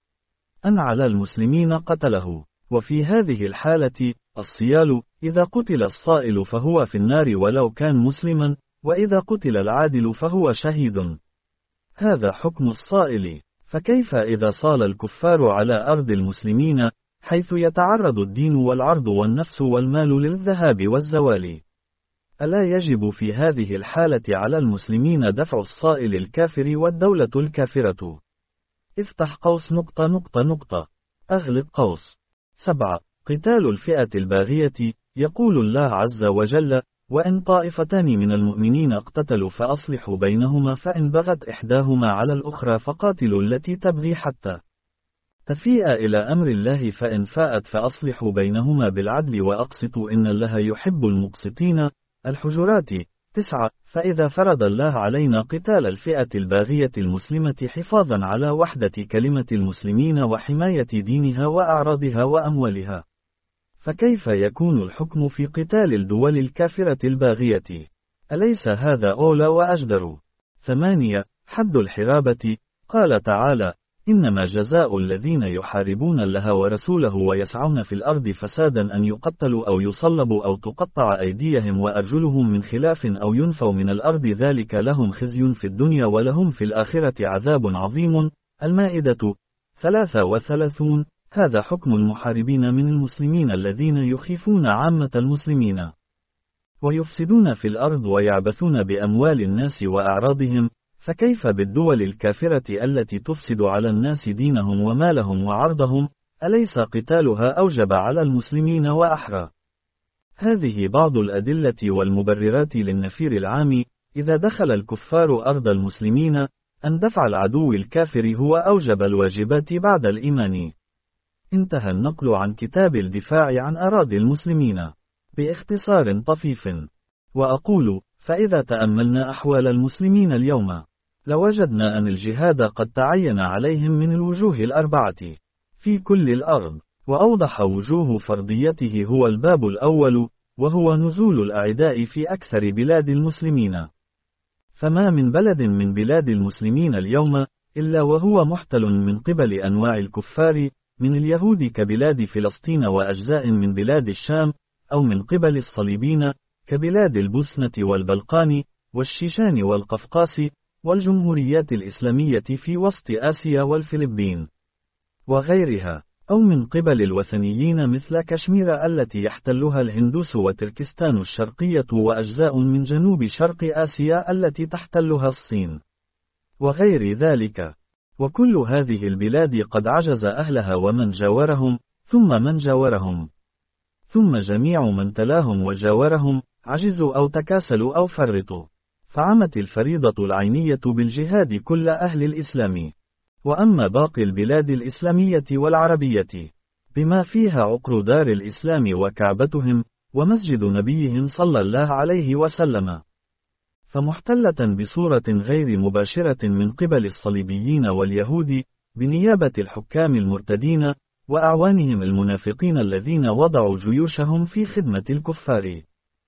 أن على المسلمين قتله. وفي هذه الحالة الصيال: إذا قتل الصائل فهو في النار ولو كان مسلما، وإذا قتل العادل فهو شهيد. هذا حكم الصائل. فكيف إذا صال الكفار على أرض المسلمين، حيث يتعرض الدين والعرض والنفس والمال للذهاب والزوال؟ ألا يجب في هذه الحالة على المسلمين دفع الصائل الكافر والدولة الكافرة؟ افتح قوس نقطة نقطة نقطة أغلق قوس. سبعة. قتال الفئة الباغية. يقول الله عز وجل: وإن طائفتان من المؤمنين اقتتلوا فأصلحوا بينهما، فإن بغت إحداهما على الأخرى فقاتلوا التي تبغي حتى تفيء إلى أمر الله فإن فاءت فأصلحوا بينهما بالعدل وأقسطوا إن الله يحب المقسطين. الحجرات تسعة. فإذا فرض الله علينا قتال الفئة الباغية المسلمة حفاظا على وحدة كلمة المسلمين وحماية دينها وأعراضها وأموالها، فكيف يكون الحكم في قتال الدول الكافرة الباغية؟ أليس هذا أولى وأجدر؟ ثمانية. حد الحرابة. قال تعالى: إنما جزاء الذين يحاربون الله ورسوله ويسعون في الأرض فسادا أن يقتلوا أو يصلبوا أو تقطع أيديهم وأرجلهم من خلاف أو ينفوا من الأرض ذلك لهم خزي في الدنيا ولهم في الآخرة عذاب عظيم. المائدة ثلاثة وثلاثون. هذا حكم المحاربين من المسلمين الذين يخيفون عامة المسلمين ويفسدون في الأرض ويعبثون بأموال الناس وأعراضهم، فكيف بالدول الكافرة التي تفسد على الناس دينهم ومالهم وعرضهم؟ أليس قتالها أوجب على المسلمين وأحرى؟ هذه بعض الأدلة والمبررات للنفير العام إذا دخل الكفار أرض المسلمين، أن دفع العدو الكافر هو أوجب الواجبات بعد الإيمان. انتهى النقل عن كتاب الدفاع عن أراضي المسلمين باختصار طفيف. وأقول: فإذا تأملنا أحوال المسلمين اليوم، لوجدنا أن الجهاد قد تعين عليهم من الوجوه الأربعة في كل الأرض، وأوضح وجوه فرضيته هو الباب الأول، وهو نزول الأعداء في أكثر بلاد المسلمين. فما من بلد من بلاد المسلمين اليوم إلا وهو محتل من قبل أنواع الكفار، من اليهود كبلاد فلسطين وأجزاء من بلاد الشام، أو من قبل الصليبين كبلاد البوسنة والبلقان والشيشان والقفقاس والجمهوريات الإسلامية في وسط آسيا والفلبين وغيرها، أو من قبل الوثنيين مثل كشمير التي يحتلها الهندوس وتركستان الشرقية وأجزاء من جنوب شرق آسيا التي تحتلها الصين وغير ذلك. وكل هذه البلاد قد عجز أهلها ومن جاورهم، ثم من جاورهم، ثم جميع من تلاهم وجاورهم، عجزوا أو تكاسلوا أو فرطوا، فعمت الفريضة العينية بالجهاد كل أهل الإسلام. وأما باقي البلاد الإسلامية والعربية بما فيها عقر دار الإسلام وكعبتهم ومسجد نبيهم صلى الله عليه وسلم، فمحتلة بصورة غير مباشرة من قبل الصليبيين واليهود بنيابة الحكام المرتدين وأعوانهم المنافقين الذين وضعوا جيوشهم في خدمة الكفار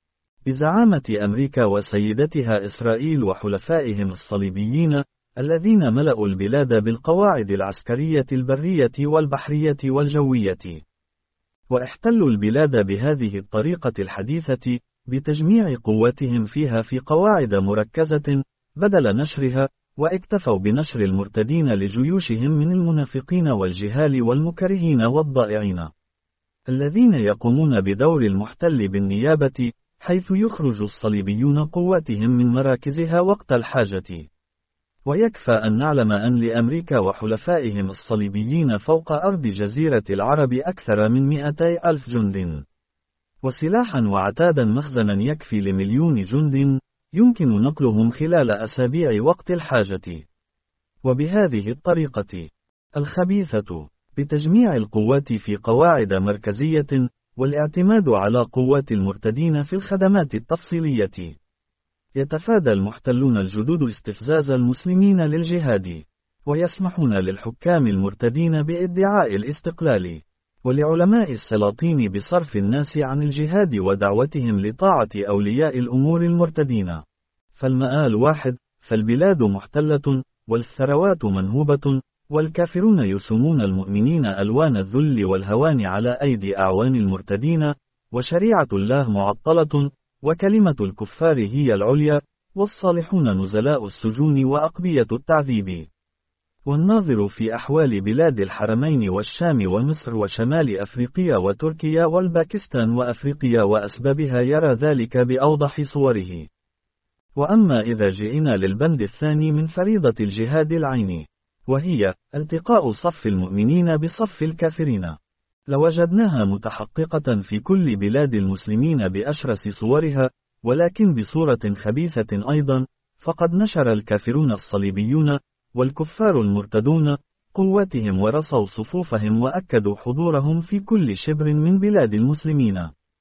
بزعامة أمريكا وسيدتها إسرائيل وحلفائهم الصليبيين الذين ملأوا البلاد بالقواعد العسكرية البرية والبحرية والجوية، واحتلوا البلاد بهذه الطريقة الحديثة بتجميع قوتهم فيها في قواعد مركزة بدل نشرها، واكتفوا بنشر المرتدين لجيوشهم من المنافقين والجهال والمكرهين والضائعين الذين يقومون بدور المحتل بالنيابة، حيث يخرج الصليبيون قواتهم من مراكزها وقت الحاجة. ويكفى أن نعلم أن لأمريكا وحلفائهم الصليبيين فوق أرض جزيرة العرب أكثر من مئتي ألف جند، وسلاحا وعتادا مخزنا يكفي لمليون جند يمكن نقلهم خلال أسابيع وقت الحاجة. وبهذه الطريقة الخبيثة بتجميع القوات في قواعد مركزية والاعتماد على قوات المرتدين في الخدمات التفصيلية، يتفادى المحتلون الجدد استفزاز المسلمين للجهاد، ويسمحون للحكام المرتدين بادعاء الاستقلال، ولعلماء السلاطين بصرف الناس عن الجهاد ودعوتهم لطاعة أولياء الأمور المرتدين. فالمآل واحد، فالبلاد محتلة، والثروات منهوبة، والكافرون يسمون المؤمنين ألوان الذل والهوان على أيدي أعوان المرتدين، وشريعة الله معطلة، وكلمة الكفار هي العليا، والصالحون نزلاء السجون وأقبية التعذيب. والناظر في أحوال بلاد الحرمين والشام ومصر وشمال أفريقيا وتركيا والباكستان وأفريقيا وأسبابها يرى ذلك بأوضح صوره. وأما إذا جئنا للبند الثاني من فريضة الجهاد العيني، وهي التقاء صف المؤمنين بصف الكافرين، لوجدناها متحققة في كل بلاد المسلمين بأشرس صورها، ولكن بصورة خبيثة أيضا، فقد نشر الكافرون الصليبيون والكفار المرتدون قوتهم ورصوا صفوفهم وأكدوا حضورهم في كل شبر من بلاد المسلمين.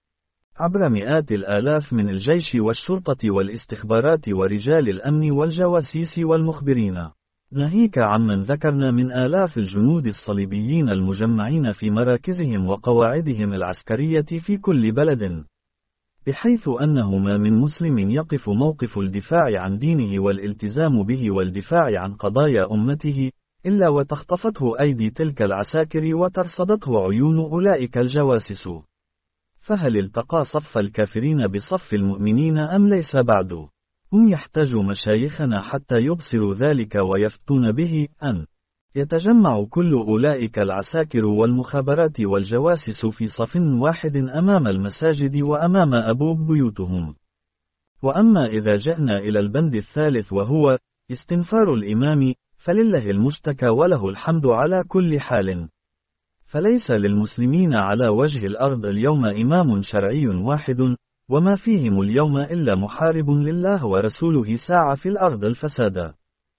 عبر مئات الآلاف من الجيش والشرطة والاستخبارات ورجال الأمن والجواسيس والمخبرين، ناهيك عمن ذكرنا من آلاف الجنود الصليبيين المجمعين في مراكزهم وقواعدهم العسكرية في كل بلد، بحيث أنه ما من مسلم يقف موقف الدفاع عن دينه والالتزام به والدفاع عن قضايا أمته، إلا وتخطفته أيدي تلك العساكر وترصدته عيون أولئك الجواسس. فهل التقى صف الكافرين بصف المؤمنين أم ليس بعد؟ هم يحتاج مشايخنا حتى يبصروا ذلك ويفتون به، أن يتجمع كل أولئك العساكر والمخابرات والجواسس في صف واحد أمام المساجد وأمام أبواب بيوتهم. وأما إذا جئنا إلى البند الثالث وهو استنفار الإمام، فلله المشتكى وله الحمد على كل حال. فليس للمسلمين على وجه الأرض اليوم إمام شرعي واحد، وما فيهم اليوم إلا محارب لله ورسوله ساعة في الأرض الفساد.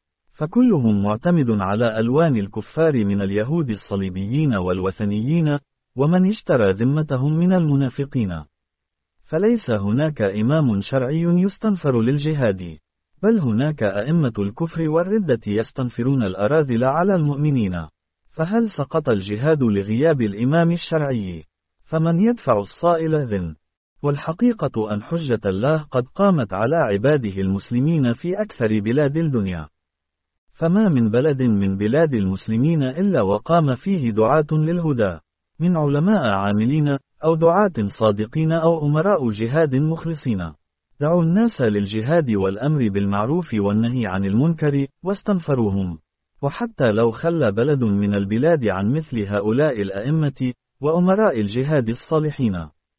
فكلهم معتمد على ألوان الكفار من اليهود الصليبيين والوثنيين، ومن اشترى ذمتهم من المنافقين. فليس هناك إمام شرعي يستنفر للجهاد، بل هناك أئمة الكفر والردة يستنفرون الأراذل على المؤمنين. فهل سقط الجهاد لغياب الإمام الشرعي؟ فمن يدفع الصائل ذن؟ والحقيقة أن حجة الله قد قامت على عباده المسلمين في أكثر بلاد الدنيا. فما من بلد من بلاد المسلمين إلا وقام فيه دعاة للهدى، من علماء عاملين، أو دعاة صادقين، أو أمراء جهاد مخلصين، دعوا الناس للجهاد والأمر بالمعروف والنهي عن المنكر، واستنفروهم. وحتى لو خلى بلد من البلاد عن مثل هؤلاء الأئمة وأمراء الجهاد الصالحين،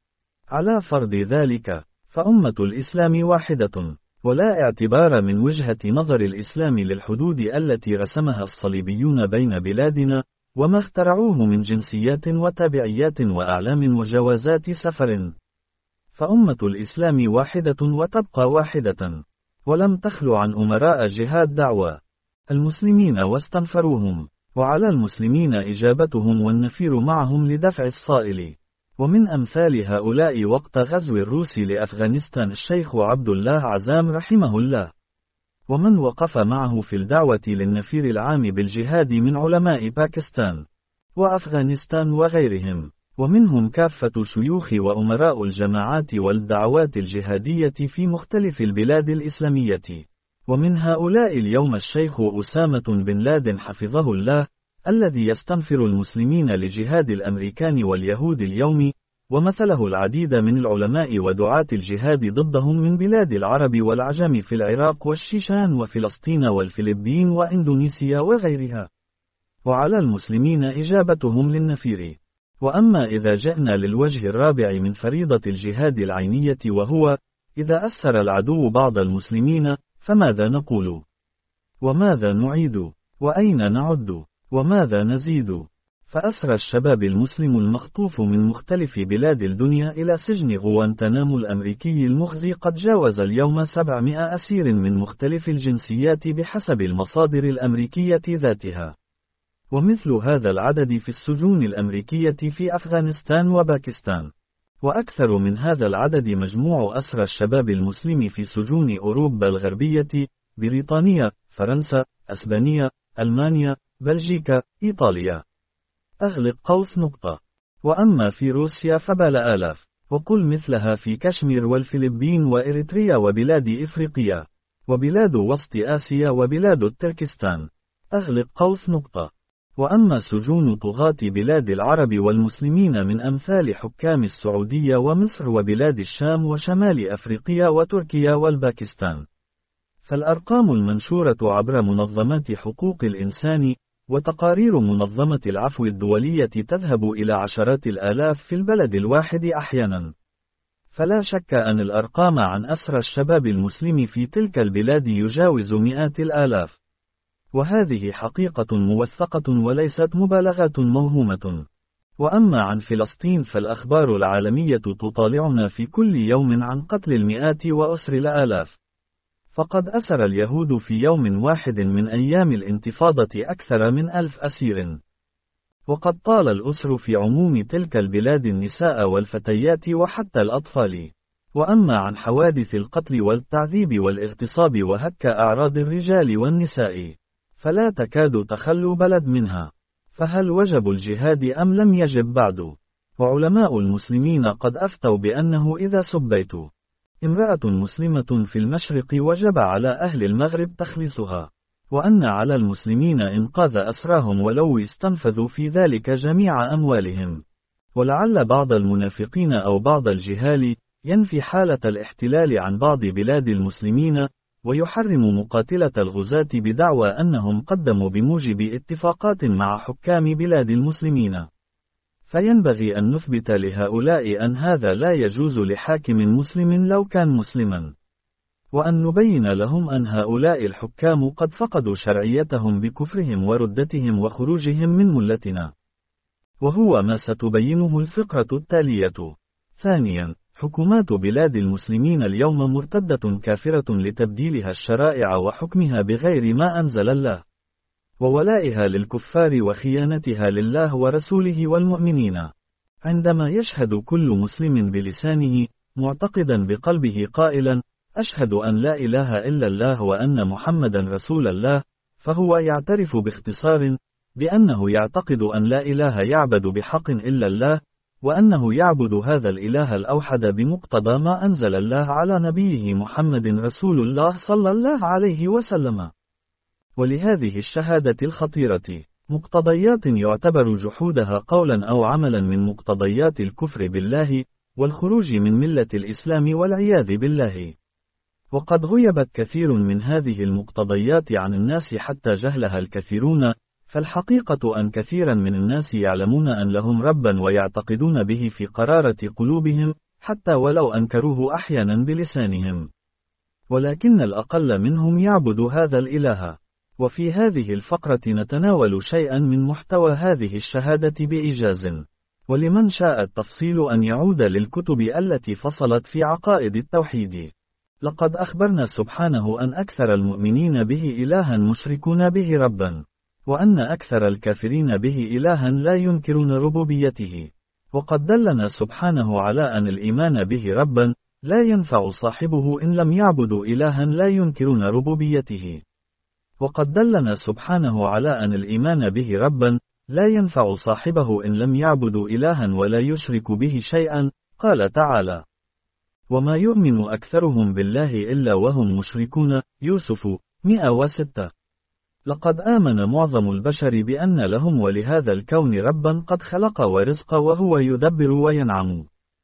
على فرض ذلك، فأمة الإسلام واحدة، ولا اعتبار من وجهة نظر الإسلام للحدود التي رسمها الصليبيون بين بلادنا، وما اخترعوه من جنسيات وتابعيات وأعلام وجوازات سفر. فأمة الإسلام واحدة وتبقى واحدة، ولم تخلو عن أمراء جهاد دعوة المسلمين واستنفروهم، وعلى المسلمين إجابتهم والنفير معهم لدفع الصائل. ومن أمثال هؤلاء وقت غزو الروس لأفغانستان الشيخ عبد الله عزام رحمه الله، ومن وقف معه في الدعوة للنفير العام بالجهاد من علماء باكستان وأفغانستان وغيرهم، ومنهم كافة شيوخ وأمراء الجماعات والدعوات الجهادية في مختلف البلاد الإسلامية. ومن هؤلاء اليوم الشيخ أسامة بن لادن حفظه الله، الذي يستنفر المسلمين لجهاد الأمريكان واليهود اليوم، ومثله العديد من العلماء ودعاة الجهاد ضدهم من بلاد العرب والعجم في العراق والشيشان وفلسطين والفلبين وإندونيسيا وغيرها. وعلى المسلمين إجابتهم للنفير. وأما إذا جئنا للوجه الرابع من فريضة الجهاد العينية، وهو إذا أسر العدو بعض المسلمين، فماذا نقول؟ وماذا نعيد؟ وأين نعد؟ وماذا نزيد؟ فأسر الشباب المسلم المخطوف من مختلف بلاد الدنيا إلى سجن غوانتنامو الأمريكي المخزي قد جاوز اليوم سبعمائة أسير من مختلف الجنسيات بحسب المصادر الأمريكية ذاتها. ومثل هذا العدد في السجون الأمريكية في أفغانستان وباكستان. وأكثر من هذا العدد مجموع أسرى الشباب المسلم في سجون أوروبا الغربية، بريطانيا، فرنسا، أسبانيا، ألمانيا، بلجيكا، إيطاليا. أغلق قوس نقطة. وأما في روسيا فبال آلاف، وقل مثلها في كشمير والفلبين وإريتريا وبلاد إفريقيا، وبلاد وسط آسيا وبلاد تركستان. أغلق قوس نقطة. وأما سجون طغاة بلاد العرب والمسلمين من أمثال حكام السعودية ومصر وبلاد الشام وشمال أفريقيا وتركيا والباكستان، فالأرقام المنشورة عبر منظمات حقوق الإنسان وتقارير منظمة العفو الدولية تذهب إلى عشرات الآلاف في البلد الواحد أحيانا. فلا شك أن الأرقام عن أسرى الشباب المسلم في تلك البلاد يجاوز مئات الآلاف. وهذه حقيقة موثقة وليست مبالغات موهومة. وأما عن فلسطين فالأخبار العالمية تطالعنا في كل يوم عن قتل المئات وأسر الآلاف. فقد أسر اليهود في يوم واحد من أيام الانتفاضة أكثر من ألف أسير. وقد طال الأسر في عموم تلك البلاد النساء والفتيات وحتى الأطفال. وأما عن حوادث القتل والتعذيب والاغتصاب وهتك أعراض الرجال والنساء، فلا تكاد تخلو بلد منها. فهل وجب الجهاد أم لم يجب بعد؟ وعلماء المسلمين قد أفتوا بأنه إذا سبيت امرأة مسلمة في المشرق وجب على أهل المغرب تخليصها، وأن على المسلمين إنقاذ أسراهم ولو استنفذوا في ذلك جميع أموالهم. ولعل بعض المنافقين أو بعض الجهال ينفي حالة الاحتلال عن بعض بلاد المسلمين، ويحرم مقاتلة الغزاة بدعوى أنهم قدموا بموجب اتفاقات مع حكام بلاد المسلمين. فينبغي أن نثبت لهؤلاء أن هذا لا يجوز لحاكم مسلم لو كان مسلما، وأن نبين لهم أن هؤلاء الحكام قد فقدوا شرعيتهم بكفرهم وردتهم وخروجهم من ملتنا، وهو ما ستبينه الفقرة التالية. ثانيا، حكومات بلاد المسلمين اليوم مرتدة كافرة لتبديلها الشرائع وحكمها بغير ما أنزل الله، وولائها للكفار وخيانتها لله ورسوله والمؤمنين. عندما يشهد كل مسلم بلسانه معتقدا بقلبه قائلا أشهد أن لا إله إلا الله وأن محمدا رسول الله، فهو يعترف باختصار بأنه يعتقد أن لا إله يعبد بحق إلا الله، وأنه يعبد هذا الإله الأوحد بمقتضى ما أنزل الله على نبيه محمد رسول الله صلى الله عليه وسلم. ولهذه الشهادة الخطيرة مقتضيات يعتبر جحودها قولا أو عملا من مقتضيات الكفر بالله والخروج من ملة الإسلام والعياذ بالله. وقد غيبت كثير من هذه المقتضيات عن الناس حتى جهلها الكثيرون، فالحقيقة أن كثيرا من الناس يعلمون أن لهم ربا ويعتقدون به في قرارة قلوبهم حتى ولو أنكروه أحيانا بلسانهم، ولكن الأقل منهم يعبد هذا الإله. وفي هذه الفقرة نتناول شيئا من محتوى هذه الشهادة بإيجاز، ولمن شاء التفصيل أن يعود للكتب التي فصلت في عقائد التوحيد. لقد أخبرنا سبحانه أن أكثر المؤمنين به إلها مشركون به ربا، وأن أكثر الكافرين به إلها لا ينكرون ربوبيته. وقد دلنا سبحانه على أن الإيمان به ربا لا ينفع صاحبه إن لم يعبدوا إلها لا ينكرون ربوبيته. وقد دلنا سبحانه على أن الإيمان به ربا لا ينفع صاحبه إن لم يعبدوا إلها ولا يشرك به شيئا. قال تعالى: وما يؤمن أكثرهم بالله إلا وهم مشركون. يوسف مئة وستة. لقد آمن معظم البشر بأن لهم ولهذا الكون ربا قد خلق ورزق وهو يدبر وينعم،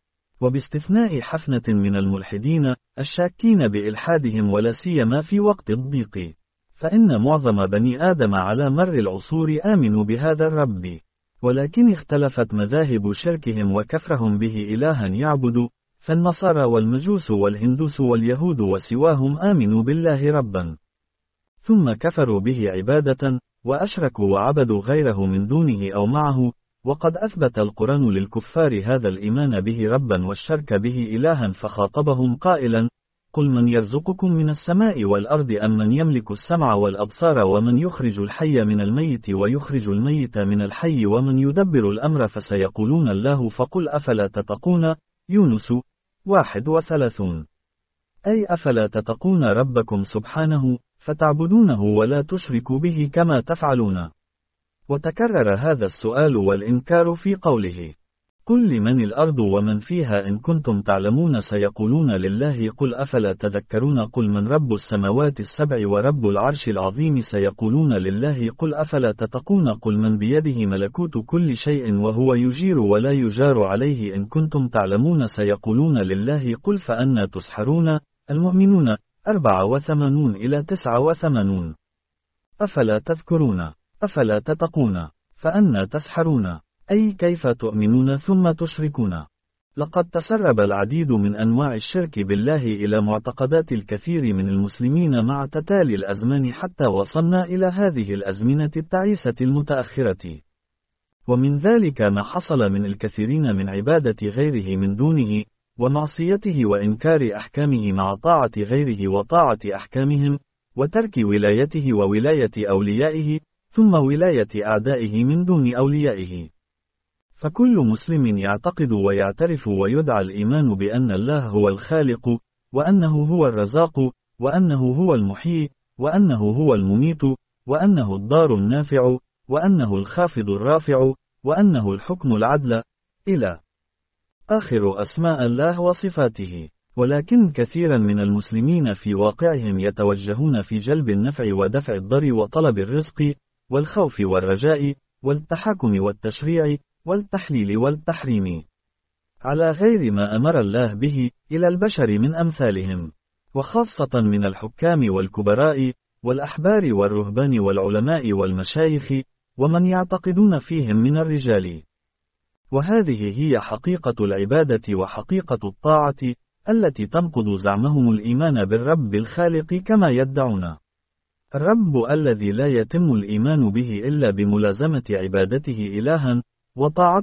وباستثناء حفنة من الملحدين الشاكين بإلحادهم ولا سيما في وقت الضيق، فإن معظم بني آدم على مر العصور آمنوا بهذا الرب، ولكن اختلفت مذاهب شركهم وكفرهم به إلها يعبد، فالنصارى والمجوس والهندوس واليهود وسواهم آمنوا بالله ربا، ثم كفروا به عبادة، وأشركوا وعبدوا غيره من دونه أو معه. وقد أثبت القرآن للكفار هذا الإيمان به ربا والشرك به إلها، فخاطبهم قائلا: قل من يرزقكم من السماء والأرض أم من يملك السمع والأبصار ومن يخرج الحي من الميت ويخرج الميت من الحي ومن يدبر الأمر فسيقولون الله فقل أفلا تتقون. يونس واحد وثلاثون. أي أفلا تتقون ربكم سبحانه فتعبدونه ولا تشركوا به كما تفعلون. وتكرر هذا السؤال والإنكار في قوله: قل لمن الأرض ومن فيها إن كنتم تعلمون سيقولون لله قل أفلا تذكرون قل من رب السماوات السبع ورب العرش العظيم سيقولون لله قل أفلا تتقون قل من بيده ملكوت كل شيء وهو يجير ولا يجار عليه إن كنتم تعلمون سيقولون لله قل فأنى تسحرون. المؤمنون أربعة وثمانون إلى تسعة وثمانون. أفلا تذكرون أفلا تتقون فأنى تسحرون، أي كيف تؤمنون ثم تشركون. لقد تسرب العديد من أنواع الشرك بالله إلى معتقدات الكثير من المسلمين مع تتالي الأزمان حتى وصلنا إلى هذه الأزمنة التعيسة المتأخرة. ومن ذلك ما حصل من الكثيرين من عبادة غيره من دونه، ومعصيته وإنكار أحكامه مع طاعة غيره وطاعة أحكامهم، وترك ولايته وولاية أوليائه، ثم ولاية أعدائه من دون أوليائه. فكل مسلم يعتقد ويعترف ويدعى الإيمان بأن الله هو الخالق، وأنه هو الرزاق، وأنه هو المحيي، وأنه هو المميت، وأنه الضار النافع، وأنه الخافض الرافع، وأنه الحكم العدل، إلى آخر أسماء الله وصفاته. ولكن كثيرا من المسلمين في واقعهم يتوجهون في جلب النفع ودفع الضر وطلب الرزق، والخوف والرجاء، والتحاكم والتشريع، والتحليل والتحريم، على غير ما أمر الله به، إلى البشر من أمثالهم، وخاصة من الحكام والكبراء، والأحبار والرهبان والعلماء والمشايخ، ومن يعتقدون فيهم من الرجال. وهذه هي حقيقة العبادة وحقيقة الطاعة، التي تنقض زعمهم الإيمان بالرب الخالق كما يدعون. الرب الذي لا يتم الإيمان به إلا بملازمة عبادته إلها، وطاعته